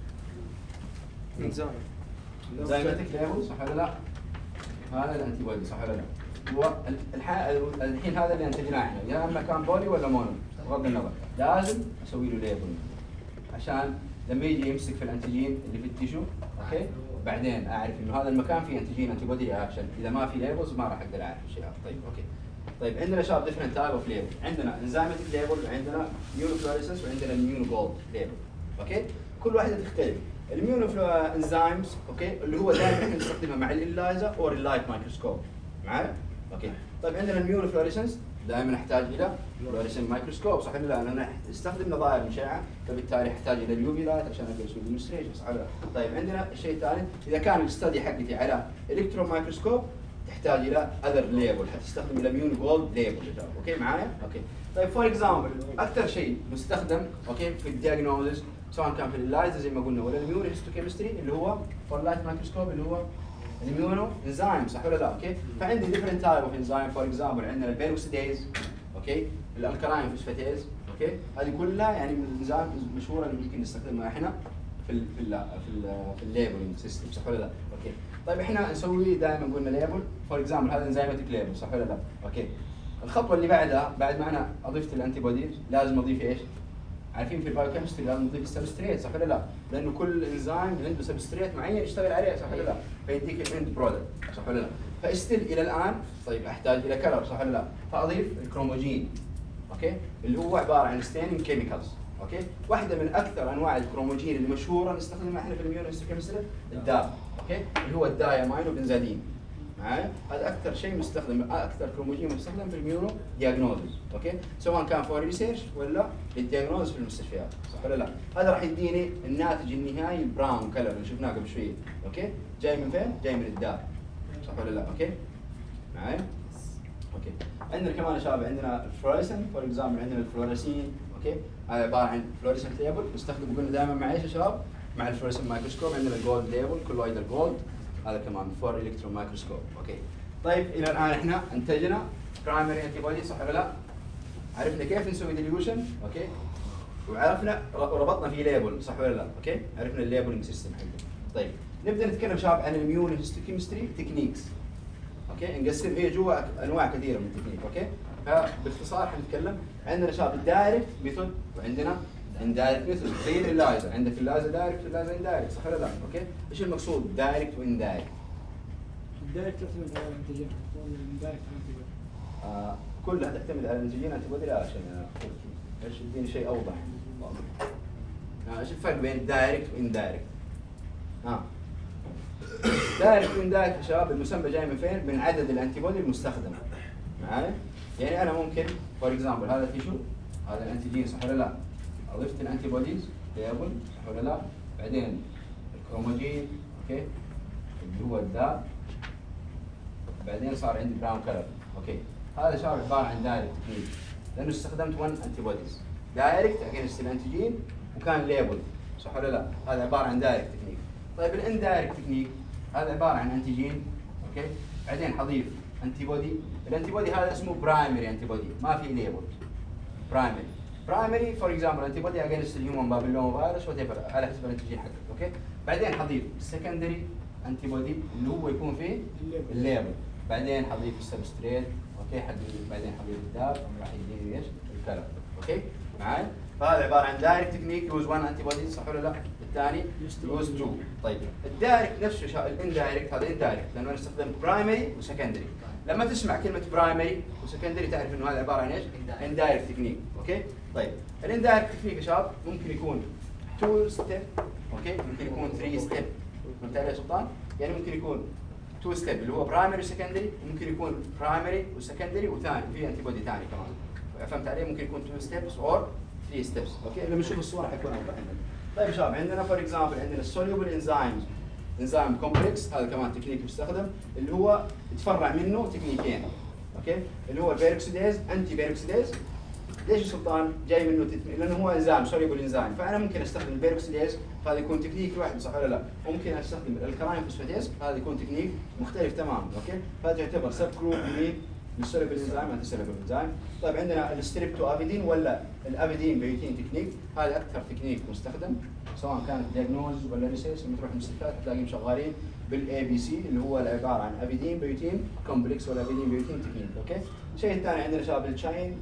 زايمتك ليبل صح ولا لا؟ هذا الانتي بودي صح ولا لا؟ هو الحين هذا اللي انتجناه احنا، يا اما كان بولي ولا مونو، بغض النظر، لازم اسوي له ليبل عشان لما يجي يمسك في الانتيجين اللي في التيشو، اوكي؟ بعدين اعرف انه هذا المكان فيه انتيجين انتي بودي اكشن، اذا ما في ليبلز ما راح اقدر اعرف الشيء هذا. طيب اوكي. طيب عندنا شباب ديفرنت تايب اوف ليبل، عندنا انزيماتيك ليبل وعندنا ميونو فلوريسنس وعندنا الميونو جولد ليبل، اوكي؟ كل واحده تختلف. الميونو انزيمز اوكي اللي هو دائما احنا نستخدمها مع الإلايزر او اللايت مايكروسكوب، معايا؟ اوكي. طيب عندنا الميونو فلوريسنس دائما نحتاج الى فلوريسنت مايكروسكوب صح ولا لا؟ انا استخدم نظائر مشعه فبالتالي احتاج الى اليوفي لايت عشان اقدر اسوي ديمونستريشن صح ولا لا؟ طيب عندنا الشيء الثالث اذا كان الاستدي حقتي على الكترون مايكروسكوب تحتاج الى اذر ليبل، حتستخدم الى ميونو جولد ليبل، اوكي معايا؟ اوكي. طيب فور اكزامبل اكثر شيء مستخدم اوكي في الدياجنوزز سواء كان في اللايزر زي ما قلنا ولا الميونو هيستوكيمستري اللي هو فور لايت مايكروسكوب اللي هو الميونو انزيم صح ولا لا؟ اوكي؟ فعندي ديفرنت تايب اوف انزيم، فور اكزامبل عندنا البيروكسيديز اوكي؟ الالكلاين فوسفاتيز اوكي؟ هذه كلها يعني من الانزيم المشهوره اللي ممكن نستخدمها احنا في الليبلنج سيستم صح ولا لا؟ اوكي؟ طيب احنا نسوي دائما قلنا ليبل، فور اكزامبل هذا انزيماتيك ليبل صح ولا لا؟ اوكي؟ الخطوه اللي بعدها بعد ما انا اضفت الانتي بودي لازم اضيف ايش؟ عارفين في البايوكيمستري لازم نضيف السبستريت صح ولا لا؟ لانه كل انزيم عنده سبستريت معين يشتغل عليه صح ولا لا؟ فيديك الاند برودكت صح ولا لا؟ فاستل الى الان طيب احتاج الى كلر صح ولا لا؟ فاضيف الكروموجين اوكي؟ اللي هو عباره عن ستيننج كيميكالز اوكي؟ واحده من اكثر انواع الكروموجين اللي مشهوره نستخدمها احنا في الاميونوهيستوكيمستري الداب اوكي؟ اللي هو الدايامين وبنزادين معايا؟ هذا اكثر شيء مستخدم، اكثر كروموجين مستخدم في الميونو دياجنوزز اوكي؟ سواء كان فور ريسيرش ولا للدياجنوز في المستشفيات صح ولا لا؟ هذا راح يديني الناتج النهائي البراون كلر اللي شفناه قبل شويه اوكي؟ جاي من فين؟ جاي من الداب صح ولا لا؟ اوكي؟ معايا؟ اوكي. عندنا كمان يا شباب عندنا الفلوريسنت فور اكزامبل عندنا الفلوريسين اوكي؟ هذا عباره عن فلوريسنت ليبل نستخدمه قلنا دائما مع ايش يا شباب؟ مع الفلوريسنت مايكروسكوب عندنا الجولد ليبل كولويدر جولد هذا كمان فور الكترون مايكروسكوب اوكي. طيب الى الان احنا انتجنا برايمري انتي بودي صح ولا لا؟ عرفنا كيف نسوي ديليوشن اوكي؟ وعرفنا ربطنا في ليبل صح ولا لا؟ اوكي؟ عرفنا الليبلنج سيستم حقنا. طيب نبدا نتكلم شباب عن الاميونوهيستوكيمستري تكنيكس اوكي؟ نقسم هي جوا انواع كثيره من التكنيك اوكي؟ فباختصار حنتكلم عندنا شباب الدايركت ميثود وعندنا اندايركت ميثود زي اللايزر، عندك اللايزر دايركت واللايزر اندايركت صح ولا لا؟ اوكي؟ ايش المقصود دايركت واندايركت؟ الدايركت تعتمد على الانتيجين والاندايركت على الانتيجين. كلها تعتمد على الانتيجين انتي بودي لا عشان ايش اديني شيء اوضح. ايش الفرق بين دايركت واندايركت؟ ها دايركت اندايركت يا شباب المسمى جاي من فين؟ من عدد الانتي بودي المستخدمه. معايا؟ يعني انا ممكن فور اكزامبل هذا تيشو، هذا الانتيجين صح ولا لا؟ اضفت الانتي بوديز ليبل صح ولا لا؟ بعدين الكروموجين اوكي اللي هو الداب، بعدين صار عندي براون كلر اوكي. هذا شباب عباره عن دايركت تكنيك لانه استخدمت 1 انتي بوديز دايركت اجينست الانتيجين وكان ليبل صح ولا لا؟ هذا عباره عن دايركت تكنيك. طيب الاندايركت تكنيك هذا عباره عن انتيجين اوكي، بعدين حضيف انتي بودي. الانتي بودي هذا اسمه برايمري انتي بودي ما في ليبل. برايمري فور اكزامبل انتي بودي اجينست الهيومن بابيلوما فيروس وات ايفر على حسب الانتيجين حقك اوكي. بعدين حضيف سكندري انتي بودي اللي هو يكون فيه الليبل، بعدين حضيف السبستريت اوكي بعدين حضيف الداب راح يديني ايش؟ الكلر اوكي معاي؟ فهذا عباره عن دايركت تكنيك يوز 1 انتي بودي صح ولا لا؟ الثاني يوز 2. طيب الدايركت نفسه الاندايركت هذا اندايركت لانه انا استخدمت برايمري وسكندري. لما تسمع كلمه برايمري وسكندري تعرف انه هذا عباره عن ايش؟ اندايركت تكنيك اوكي. طيب الاندايركت تكنيك يا شباب ممكن يكون 2 ستيب اوكي، ممكن يكون 3 ستيب. فهمت علي يا سلطان؟ يعني ممكن يكون 2 ستيب اللي هو برايمري وسكندري، وممكن يكون برايمري وسكندري وثاني في انتي بودي ثاني كمان. فهمت علي؟ ممكن يكون 2 ستيبس اور 3 ستيبس اوكي. لما نشوف الصوره حيكون اوضح عندنا. طيب يا شباب عندنا فور اكزامبل عندنا السوليبل انزيمز، انزيم كومبلكس هذا كمان تكنيك بيستخدم اللي هو يتفرع منه تكنيكين اوكي، اللي هو البيروكسيديز انتي بيروكسيديز. ليش يا سلطان جاي منه لانه هو انزيم سوليبل انزيم، فانا ممكن استخدم البيروكسيديز فهذا يكون تكنيك لوحده صح ولا لا؟ ممكن استخدم الكراين فوسفاتيز هذا يكون تكنيك مختلف تماما اوكي. فهذا يعتبر سب جروب من السوليبل انزيم انتي سوليبل انزيم. طيب عندنا الستريبتو افيدين ولا الافيدين بيوتين تكنيك، هذا اكثر تكنيك مستخدم سواء كانت دياجنوز ولا ريسيرش. لما تروح المستشفيات تلاقيهم شغالين بالاي بي سي اللي هو عباره عن افيدين بيوتين كومبلكس ولا افيدين بيوتين تكنيك اوكي. الشيء الثاني عندنا شباب التشاين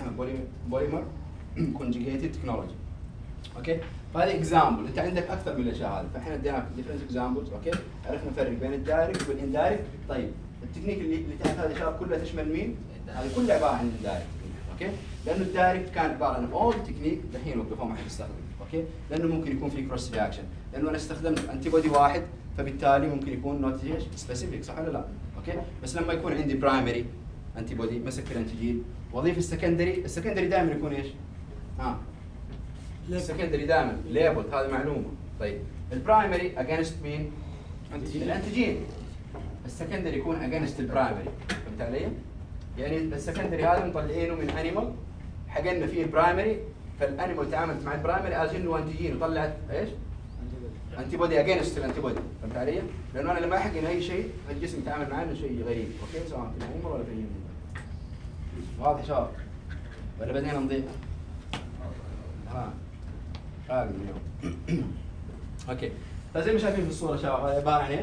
بوليمر كونجيجيتد تكنولوجي اوكي. فهذه اكزامبل، انت عندك اكثر من الاشياء هذه، فاحنا اديناك ديفرنت اكزامبلز اوكي. عرفنا نفرق بين الدايركت والاندايركت. طيب التكنيك اللي تحت هذه شباب كلها تشمل مين؟ هذه كلها عباره عن الدايركت اوكي. لانه الدايركت كان عباره عن اول تكنيك دحين وقفوا ما حد يستخدم اوكي، لانه ممكن يكون في كروس رياكشن، لانه انا استخدمت انتي بودي واحد فبالتالي ممكن يكون نوت سبيسيفيك صح ولا لا؟ اوكي. بس لما يكون عندي برايمري انتي بودي مسك في الانتيجين واضيف السكندري دائما يكون ايش؟ السكندري دائما ليبل، هذه معلومه. طيب البرايمري اجينست مين؟ الانتيجين. السكندري يكون اجينست البرايمري. فهمت علي؟ يعني السكندري هذا مطلعينه من انيمال حقنا فيه البرايمري، فالانيمال تعاملت مع البرايمري از انه انتيجين وطلعت ايش؟ انتي بودي اجينست الانتي بودي. فهمت علي؟ لانه انا لما احقن اي شيء الجسم يتعامل معاه انه شيء غريب اوكي، سواء في الانيمال ولا في الهيومن. واضح شباب؟ ولا بدينا نضيع؟ راقد اليوم. اوكي. فزي ما شايفين في الصوره شباب هذا عباره عن ايش؟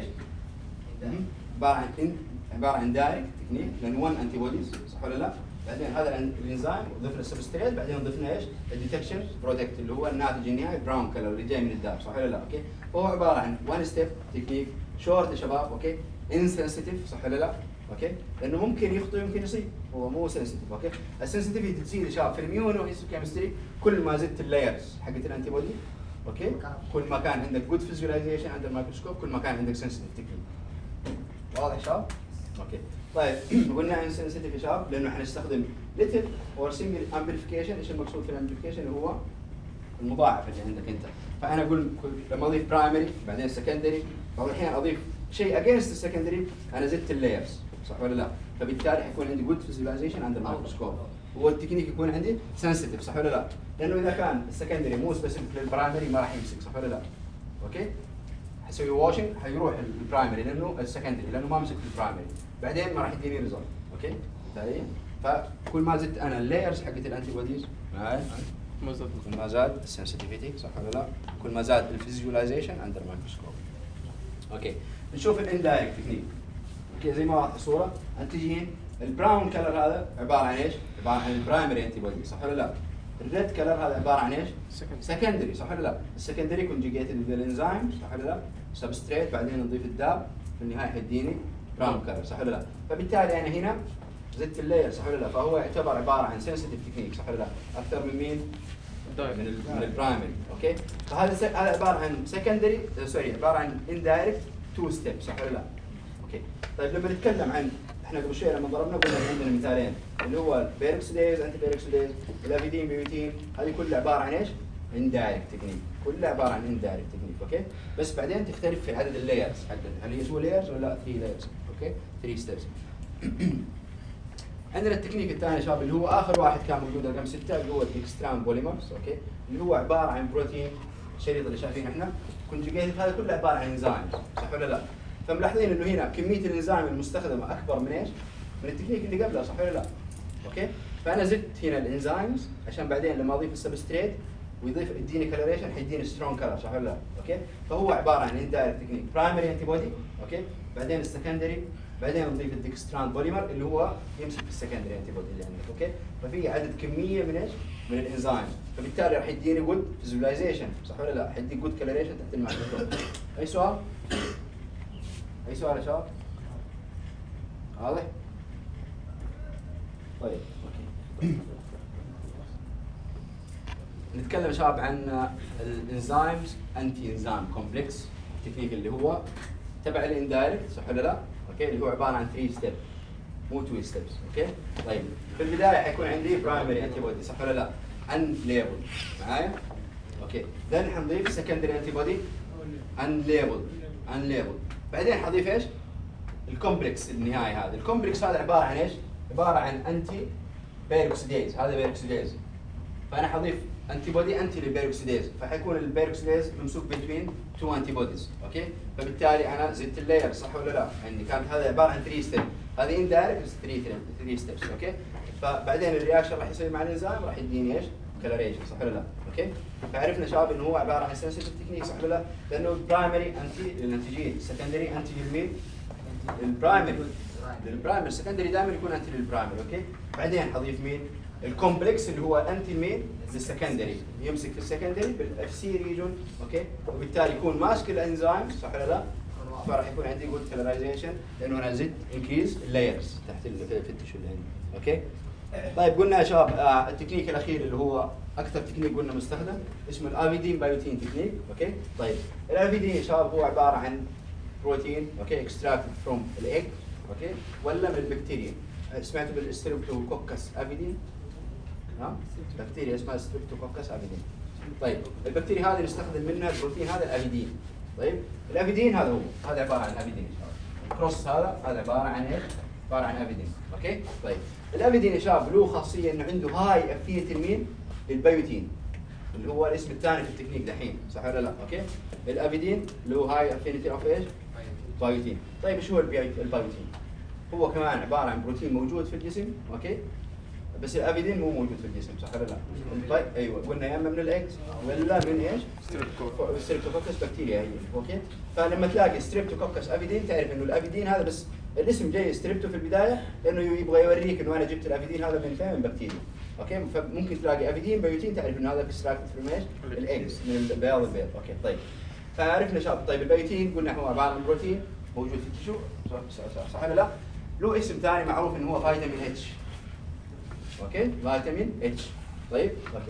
عباره عن دايركت تكنيك لانه 1 انتي بوديز صح ولا لا؟ بعدين هذا الانزيم ضفنا السبستريت، بعدين ضفنا ايش؟ الديتكشن برودكت اللي هو الناتج النهائي براون كلر اللي جاي من الداب صح ولا لا؟ اوكي؟ فهو عباره عن 1 ستيب تكنيك شورت يا شباب اوكي؟ انسنسيتيف صح ولا لا؟ اوكي؟ لانه ممكن يخطئ يمكن يصيب، هو مو سنسيتيف اوكي؟ السنسيتيفيتي تزيد يا شباب في الميونو هيستوكيمستري كل ما زدت اللايرز حقت الانتي بودي اوكي؟ كل ما كان عندك جود فيزواليزيشن عند الميكروسكوب كل ما كان عندك سنسيتيف تكنيك. واضح يا شباب؟ اوكي. طيب قلنا ان سنسيتيف يا شباب لانه حنستخدم ليتل اور سنجل امبليفيكيشن. ايش المقصود في الامبليفيكيشن؟ اللي هو المضاعف اللي عندك انت. فانا اقول لما اضيف برايمري بعدين سكندري، بعض الاحيان اضيف شيء اجينست السكندري انا زدت اللايرز صح ولا لا؟ فبالتالي حيكون عندي جود فيزواليزيشن عند الميكروسكوب. هو التكنيك يكون عندي سنسيتيف صح ولا لا؟ لانه اذا كان السكندري مو سبيسيفيك للبرايمري ما راح يمسك صح ولا لا؟ اوكي؟ حيسوي واشنج حيروح البرايمري لانه السكندري لانه ما مسك في البرايمري، بعدين ما راح يديني ريزلت اوكي؟ بالتالي فكل ما زدت انا اللايرز حقت الانتي بوديز كل ما زاد السنسيتيفيتي صح ولا لا؟ كل ما زاد الفيزيواليزيشن عند الميكروسكوب. اوكي نشوف الاندايركت تكنيك. اوكي زي ما واضح الصوره انتيجين البراون كلر هذا عباره عن ايش؟ عباره عن البرايمري انتي بودي صح ولا لا؟ الريد كلر هذا عباره عن ايش؟ سكندري صح ولا لا؟ السكندري كونجيجيتد بالانزيم صح ولا لا؟ سبستريت بعدين نضيف الداب في النهايه حيديني براون كلر صح ولا لا؟ فبالتالي انا هنا زدت اللاير صح ولا لا؟ فهو يعتبر عباره عن سنسيتيف تكنيك صح ولا لا؟ اكثر من مين؟ من البرايمري اوكي؟ فهذا عباره عن سكندري عباره عن اندايركت 2 ستيب صح ولا لا؟ اوكي طيب لما نتكلم عن احنا قبل شوي لما ضربنا قلنا عندنا مثالين اللي هو البيروكسيديز انتي بيروكسيديز الافيدين بيوتين هذه كلها عباره عن ايش؟ اندايركت تكنيك كلها عباره عن اندايركت تكنيك اوكي بس بعدين تختلف في عدد اللايرز هل هي 2 لايرز ولا 3 لايرز اوكي 3 ستيبس. عندنا التكنيك الثاني يا شباب اللي هو اخر واحد كان موجود رقم 6 اللي هو الديكستران بوليمرز اوكي اللي هو عباره عن بروتين الشريط اللي شايفينه احنا كونجوجيتد هذا كله عباره عن انزيم صح ولا لا؟ فملاحظين انه هنا كميه الانزيم المستخدمه اكبر من ايش؟ من التكنيك اللي قبله صح ولا لا؟ اوكي؟ فانا زدت هنا الانزيمز عشان بعدين لما اضيف السبستريت ويضيف يديني كلوريشن حيديني سترونج كلر صح ولا لا؟ اوكي؟ فهو عباره عن اندايركت تكنيك برايمري انتي بودي اوكي؟ بعدين السكندري بعدين نضيف الديكستران بوليمر اللي هو يمسك في السكندري انتي بودي اللي عندك اوكي؟ ففي عدد كميه من ايش؟ من الانزيم فبالتالي راح يديني جود فيزولايزيشن صح ولا لا؟ حيديك جود كلوريشن تحت الميكروسكوب. اي سؤال؟ اي سؤال يا شباب؟ واضح؟ طيب اوكي. نتكلم يا شباب عن الانزيمز انتي انزيم كومبلكس التكنيك اللي هو تبع الاندايركت صح ولا لا؟ اوكي اللي هو عباره عن 3 ستيب مو 2 ستيبس اوكي؟ طيب في البدايه حيكون عندي برايمري انتي بودي صح ولا لا؟ ان ليبل معايا؟ اوكي ذن حنضيف سكندري انتي بودي ان ليبل بعدين حضيف ايش؟ الكومبلكس النهائي هذا، الكومبلكس هذا عباره عن ايش؟ عباره عن انتي بيروكسيديز هذا بيروكسيديز فانا حضيف انتي بودي انتي للبيروكسيديز فحيكون البيروكسيديز ممسوك بين 2 انتي بوديز اوكي؟ فبالتالي انا زدت اللاير صح ولا لا؟ يعني كانت هذا عباره عن 3 ستيب هذه اندايركت بس 3 ستيبس اوكي؟ فبعدين الرياكشن راح يصير مع الانزيم راح يديني ايش؟ كلوريشن صح ولا لا؟ اوكي؟ فعرفنا شباب انه هو عباره عن سنسيتيف تكنيك صح ولا لا؟ لانه البرايمري انتي للانتيجين، السكندري انتي للمين؟ للبرايمري السكندري دائما يكون انتي للبرايمري اوكي؟ بعدين حضيف مين؟ الكومبلكس اللي هو انتي مين؟ للسكندري يمسك في السكندري بالاف سي ريجون اوكي؟ وبالتالي يكون ماسك الانزيم صح ولا لا؟ فراح يكون عندي جود كلرايزيشن لانه انا زدت انكريز اللايرز تحت في التشو اللي عندي اوكي؟ طيب قلنا يا شباب التكنيك الاخير اللي هو اكثر تكنيك قلنا مستخدم اسمه الافيدين بايوتين تكنيك اوكي؟ طيب الافيدين يا شباب هو عباره عن بروتين اوكي اكستراكتد فروم الايج اوكي؟ ولا من البكتيريا سمعتوا بالستريبتوكوكس افيدين؟ ها؟ بكتيريا اسمها ستريبتوكوكس افيدين. طيب البكتيريا هذه نستخدم منها البروتين هذا الافيدين. طيب الافيدين هذا هو هذا عباره عن افيدين الكروس هذا عباره عن ايش؟ عباره عن افيدين اوكي؟ طيب الافيدين يا شباب له خاصيه انه عنده هاي افينيتي لمين؟ للبيوتين اللي هو الاسم الثاني في التكنيك دحين صح ولا لا؟ اوكي؟ الافيدين له هاي افينيتي اوف ايش؟ بايوتين. طيب ايش هو البايوتين؟ هو كمان عباره عن بروتين موجود في الجسم اوكي؟ بس الافيدين مو موجود في الجسم صح ولا لا؟ ايوه قلنا يا اما من الاكس ولا من ايش؟ ستريبتوكوكس بكتيريا هي اوكي؟ فلما تلاقي ستريبتوكوكس افيدين تعرف انه الافيدين هذا بس الاسم جاي ستريبتو في البدايه لانه يبغى يوريك انه انا جبت الافيدين هذا من فين؟ من بكتيريا اوكي؟ فممكن تلاقي افيدين بيوتين تعرف انه هذا اكستراكت من ايش؟ الاكس من بياض البيض اوكي؟ طيب فعرفنا شباب طيب البيوتين قلنا هو عباره عن بروتين موجود في التشو صح ولا لا؟ له اسم ثاني معروف انه هو فيتامين اتش اوكي؟ فيتامين اتش طيب اوكي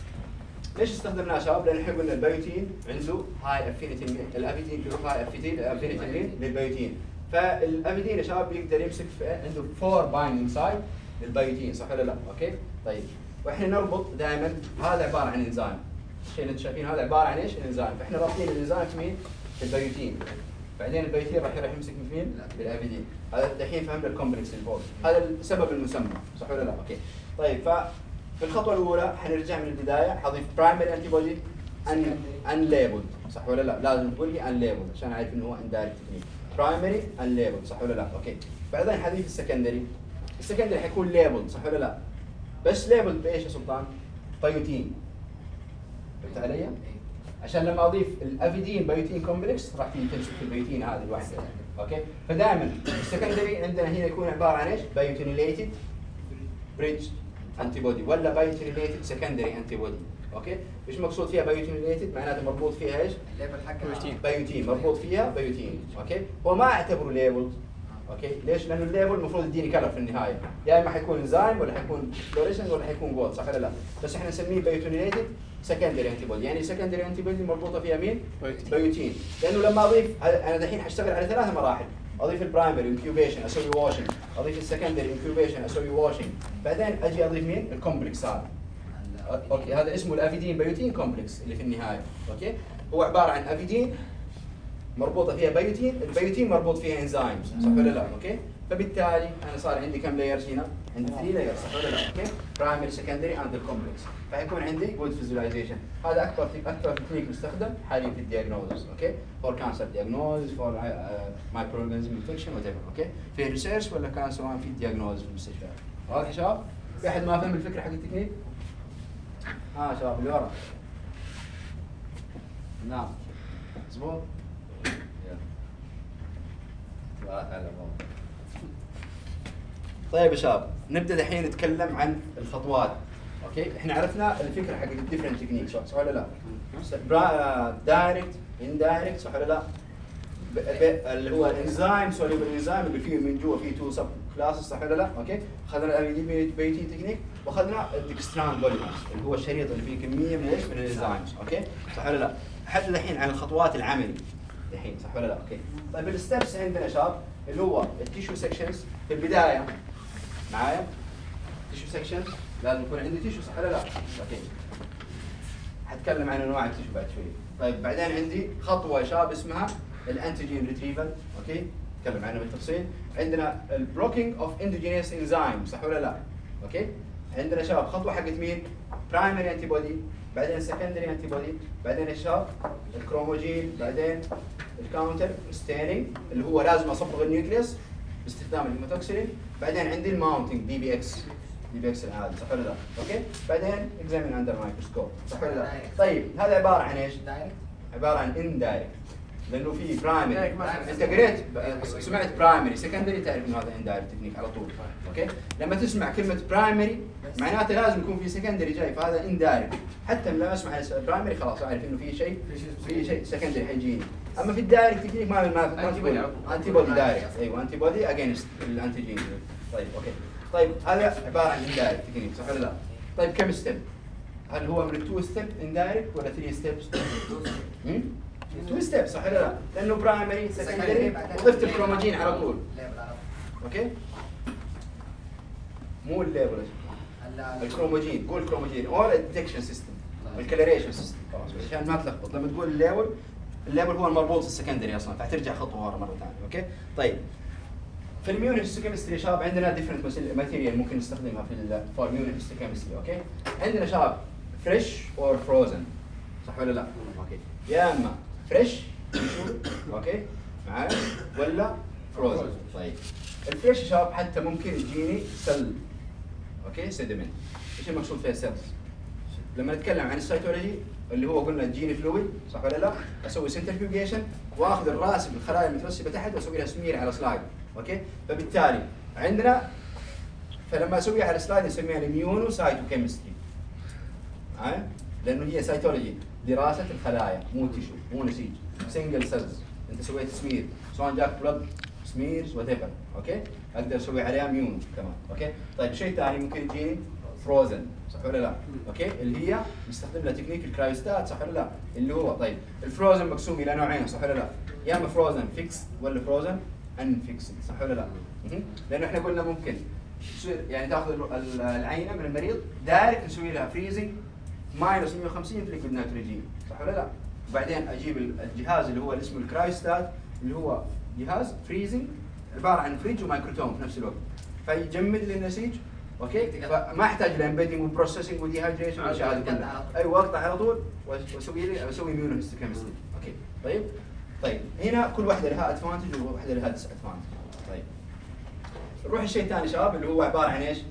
ليش استخدمناه يا شباب؟ لان احنا قلنا البيوتين عنده هاي افينيتي الافيدين له هاي افينيتي للبيوتين فالافيدين يا شباب بيقدر يمسك في عنده 4 بايندينج سايت للبيوتين صح ولا لا؟ اوكي؟ طيب واحنا نربط دائما هذا عباره عن انزيم الشيء اللي انتم شايفينه هذا عباره عن ايش؟ انزيم فاحنا رابطين الانزيم في مين؟ في البيوتين بعدين البيوتين راح يمسك من فين؟ بالافيدين هذا الحين فهمنا الكومبلكس اللي فوق هذا السبب المسمى صح ولا لا؟ اوكي طيب ففي الخطوه الاولى حنرجع من البدايه حضيف برايمري انتي بودي ان ليبلد صح ولا لا؟ لازم تقول لي ان ليبلد عشان اعرف انه هو اندايركت تكنيك برايمري ان ليبلد صح ولا لا؟ اوكي بعدين حضيف السكندري حيكون ليبلد صح ولا لا؟ بس ليبلد بايش يا سلطان؟ بيوتين فهمت علي؟ عشان لما اضيف الافيدين بيوتين كومبلكس راح تمسك في البيوتين هذه الواحده اوكي؟ فدائما السكندري عندنا هنا يكون عباره عن ايش؟ بيوتينيليتد بريدج انتي بودي ولا بيوتينيليتد سكندري انتي بودي اوكي؟ ايش مقصود فيها بيوتينيليتد؟ معناته مربوط فيها ايش؟ الليبل حقه بيوتين مربوط فيها بيوتين اوكي؟ هو ما اعتبره ليبل اوكي؟ ليش؟ لانه الليبل المفروض يديني كلر في النهايه يا اما حيكون انزيم ولا حيكون فلوريسنت ولا حيكون جولد صح ولا لا؟ بس احنا نسميه بيوتينيليتد سكندري انتي بودي. يعني سكندري انتي بودي مربوطه فيها مين؟ بيوتين. بيوتين. لانه لما اضيف انا دحين حاشتغل على 3 مراحل، اضيف البرايمري انكيوبيشن اسوي واشنج، اضيف السكندري انكيوبيشن اسوي واشنج، بعدين اجي اضيف مين؟ الكومبلكس هذا. اوكي هذا اسمه الافيدين بيوتين كومبلكس اللي في النهايه. اوكي هو عباره عن افيدين مربوطه فيها بيوتين، البيوتين مربوط فيها انزيمز، صح ولا لا؟ اوكي فبالتالي انا صار عندي كم لايرز هنا؟ عندي 3 لايرز، صح ولا لا؟ اوكي برايمري سكندري اند الكومبلكس، فحيكون عندي جود فيزواليزيشن. هذا اكثر تكنيك مستخدم حاليا في الدياجنوز، اوكي فور كانسر دياجنوز، فور مايكرو اورجانيزم انفكشن وات ايفر. اوكي في ريسيرش ولا كان سواء في الدياجنوز في المستشفيات. واضح يا شباب؟ في احد ما فهم الفكره حق التكنيك؟ شباب اللي ورا. نعم مظبوط؟ طيب يا شباب نبدا دحين نتكلم عن الخطوات. اوكي احنا عرفنا الفكره حق الديفرنت تكنيك، صح ولا لا؟ دايركت اندايركت، صح ولا لا؟ اللي هو الانزيم سوليبل انزيم اللي فيه من جوا فيه 2 سب كلاسز، صح ولا لا؟ اوكي اخذنا البيوتين تكنيك واخذنا الدكستران بوليمرز اللي هو الشريط اللي فيه كميه من ايش؟ من الانزيمز. اوكي صح ولا لا؟ حتى الحين عن الخطوات العملي الحين، صح ولا لا؟ اوكي طيب الستبس عندنا شباب اللي هو التيشو سكشنز. في البدايه معايا تيشو سكشنز لازم يكون عندي تيشو، صح ولا لا؟ اوكي حتكلم عن انواع التيشو بعد شوي. طيب بعدين عندي خطوه يا شباب اسمها الانتيجين ريتريفل، اوكي نتكلم عنها بالتفصيل. عندنا البلوكينج اوف اندوجينيس انزيم، صح ولا لا؟ اوكي عندنا شباب خطوه حقت مين؟ برايمري انتي بودي، بعدين سكندري انتي بودي، بعدين يا شباب الكروموجين، بعدين الكاونتر ستيننج اللي هو لازم اصبغ النيوكليوس باستخدام الهيماتوكسيلين، بعدين عندي الماونتنج دي بي اكس العادي، صح ولا لا؟ اوكي بعدين اكزامين اندر مايكروسكوب، صح ولا لا؟ طيب هذا عباره عن ايش؟ عباره عن اندايركت لانه في برايمري. انت قريت سمعت برايمري سكندري تعرف انه هذا اندايركت تكنيك على طول. اوكي لما تسمع كلمه برايمري معناته لازم يكون في سكندري جاي، فهذا اندايركت. حتى لما اسمع برايمري خلاص اعرف انه في شيء سكندري حيجيني. اما في الدايركت تكنيك ما انتي بودي دايركت، ايوه انتي بودي اجينست الانتيجين. طيب اوكي طيب هذا عباره عن اندايركت تكنيك، صح ولا لا؟ طيب كم ستيب؟ هل هو من 2 ستيب اندايركت ولا 3 ستيبس؟ 2 ستيبس، صح ولا لا؟ لانه برايمري سكندري وضفت الكروموجين على طول. اوكي مو الليبل، الكروموجين، قول كروموجين اور الديتكشن سيستم الكلريشن سيستم خلاص عشان ما تلخبط. لما تقول الليبل هو المربوط السكندري اصلا، فترجع خطوه ورا مره ثانيه. اوكي طيب في الاميونوهيستوكيمستري شباب عندنا ديفرنت ماتيريال ممكن نستخدمها في الاميونوهيستوكيمستري. اوكي عندنا شباب فريش اور فروزن، صح ولا لا؟ اوكي يا اما فريش اوكي معايا ولا فروزن. طيب الفريش شباب حتى ممكن يجيني سل، اوكي سيدمنت. ايش المقصود فيها سيلز؟ لما نتكلم عن السيتولوجي اللي هو قلنا تجيني فلويد، صح ولا لا؟ اسوي سنترفيوجيشن واخذ الراس بالخلايا المترسبه تحت واسوي لها سمير على سلايد. اوكي فبالتالي عندنا فلما اسويها على سلايد نسميها الاميونو سايتوكيمستري. معايا؟ لانه هي سيتولوجي دراسه الخلايا مو تيشو مو نسيج، سنجل سيلز. انت سويت سمير سواء جاك بلد سميرز وات ايفر، اوكي اقدر اسوي عليها اميون كمان. اوكي طيب شيء ثاني ممكن يجيني فروزن، صح ولا لا؟ اوكي اللي هي نستخدم لها تكنيك الكرايوستات، صح ولا لا؟ اللي هو طيب الفروزن مقسوم الى نوعين، صح ولا لا؟ يا اما فروزن فيكس ولا فروزن انفيكسد، صح ولا لا؟ لانه احنا قلنا ممكن يعني تاخذ العينه من المريض دايركت نسوي لها فريزنج ماينس 150 في ليكويد نيتروجين، صح ولا لا؟ وبعدين اجيب الجهاز اللي هو اسمه الكرايوستات اللي هو جهاز فريزنج عباره عن فريج ومايكروتوم في نفس الوقت، فيجمد لي النسيج. اوكي فما احتاج لامبيدنج وبروسيسنج وديهايدريشن والاشياء هذه كلها. ايوه اقطع على طول واسوي اميونوهيستوكيمستري. اوكي طيب هنا كل واحده لها ادفانتج وواحده لها ديس ادفانتج. طيب نروح الشيء الثاني شباب اللي هو عباره عن ايش؟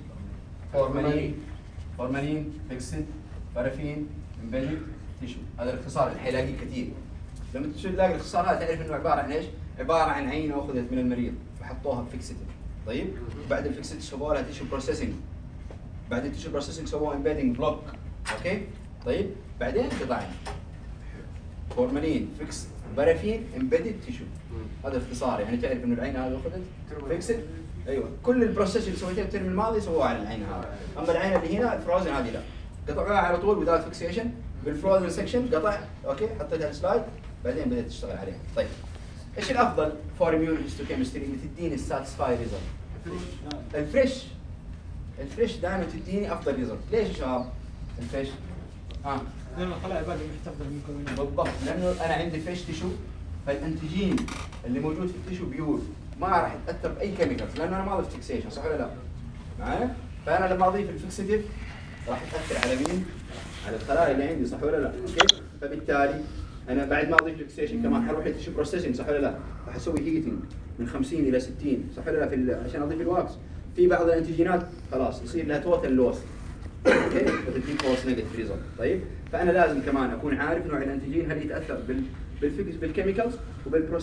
فورمالين فيكسد بارافين امبيدد تيشو. هذا الاختصار اللي حيلاقيه كثير. لما تلاقي الاختصار هذا تعرف انه عباره عن ايش؟ عباره عن عينه اخذت من المريض فحطوها فيكسد. طيب بعد الفيكسد سووا لها تيشو بروسيسنج، بعد التيشو بروسيسنج سووا امبيدنج بلوك. اوكي طيب بعدين قطعين فورمالين فيكسد بارافين امبيدد تيشو. هذا اختصار يعني تعرف انه العينه هذه اخذت فيكسد. ايوه كل البروسيس اللي سويتها الترم الماضي سووها على العينه هذه، اما العينه اللي هنا الفروزن هذه لا، قطعوها على طول without fixation بالفروزن سكشن قطع، اوكي، حطيتها السلايد بعدين بدأت تشتغل عليها. طيب ايش الافضل فور اميون هيستوكيمستري اللي تديني الساتسفاي ريزلت؟ الفريش دائما تديني افضل ريزلت. ليش يا شباب؟ الفريش لأن الخلايا باقي محتفظة بالمكونات. بالضبط، لانه انا عندي فريش تيشو، فالانتيجين اللي موجود في التيشو بيور ما راح يتاثر باي كيميكالز لانه انا ما ضفت فيكسيشن، صح ولا لا؟ معايا؟ فانا لما اضيف الفيكسيتيف راح ياثر على مين؟ على الخلايا اللي عندي، صح ولا لا؟ اوكي؟ فبالتالي انا بعد ما اضيف فيكسيشن كمان حروح التيشو بروسيسنج، صح ولا لا؟ راح اسوي هيتنج من 50 الى 60، صح ولا لا؟ عشان اضيف الواكس. في بعض الانتيجينات خلاص يصير لها توتال لوس، اوكي، فتديك فولس نيجاتيف ريزلت. طيب فانا لازم كمان اكون عارف نوع الانتيجين هل يتاثر بالكيميكالز وبالبروسيس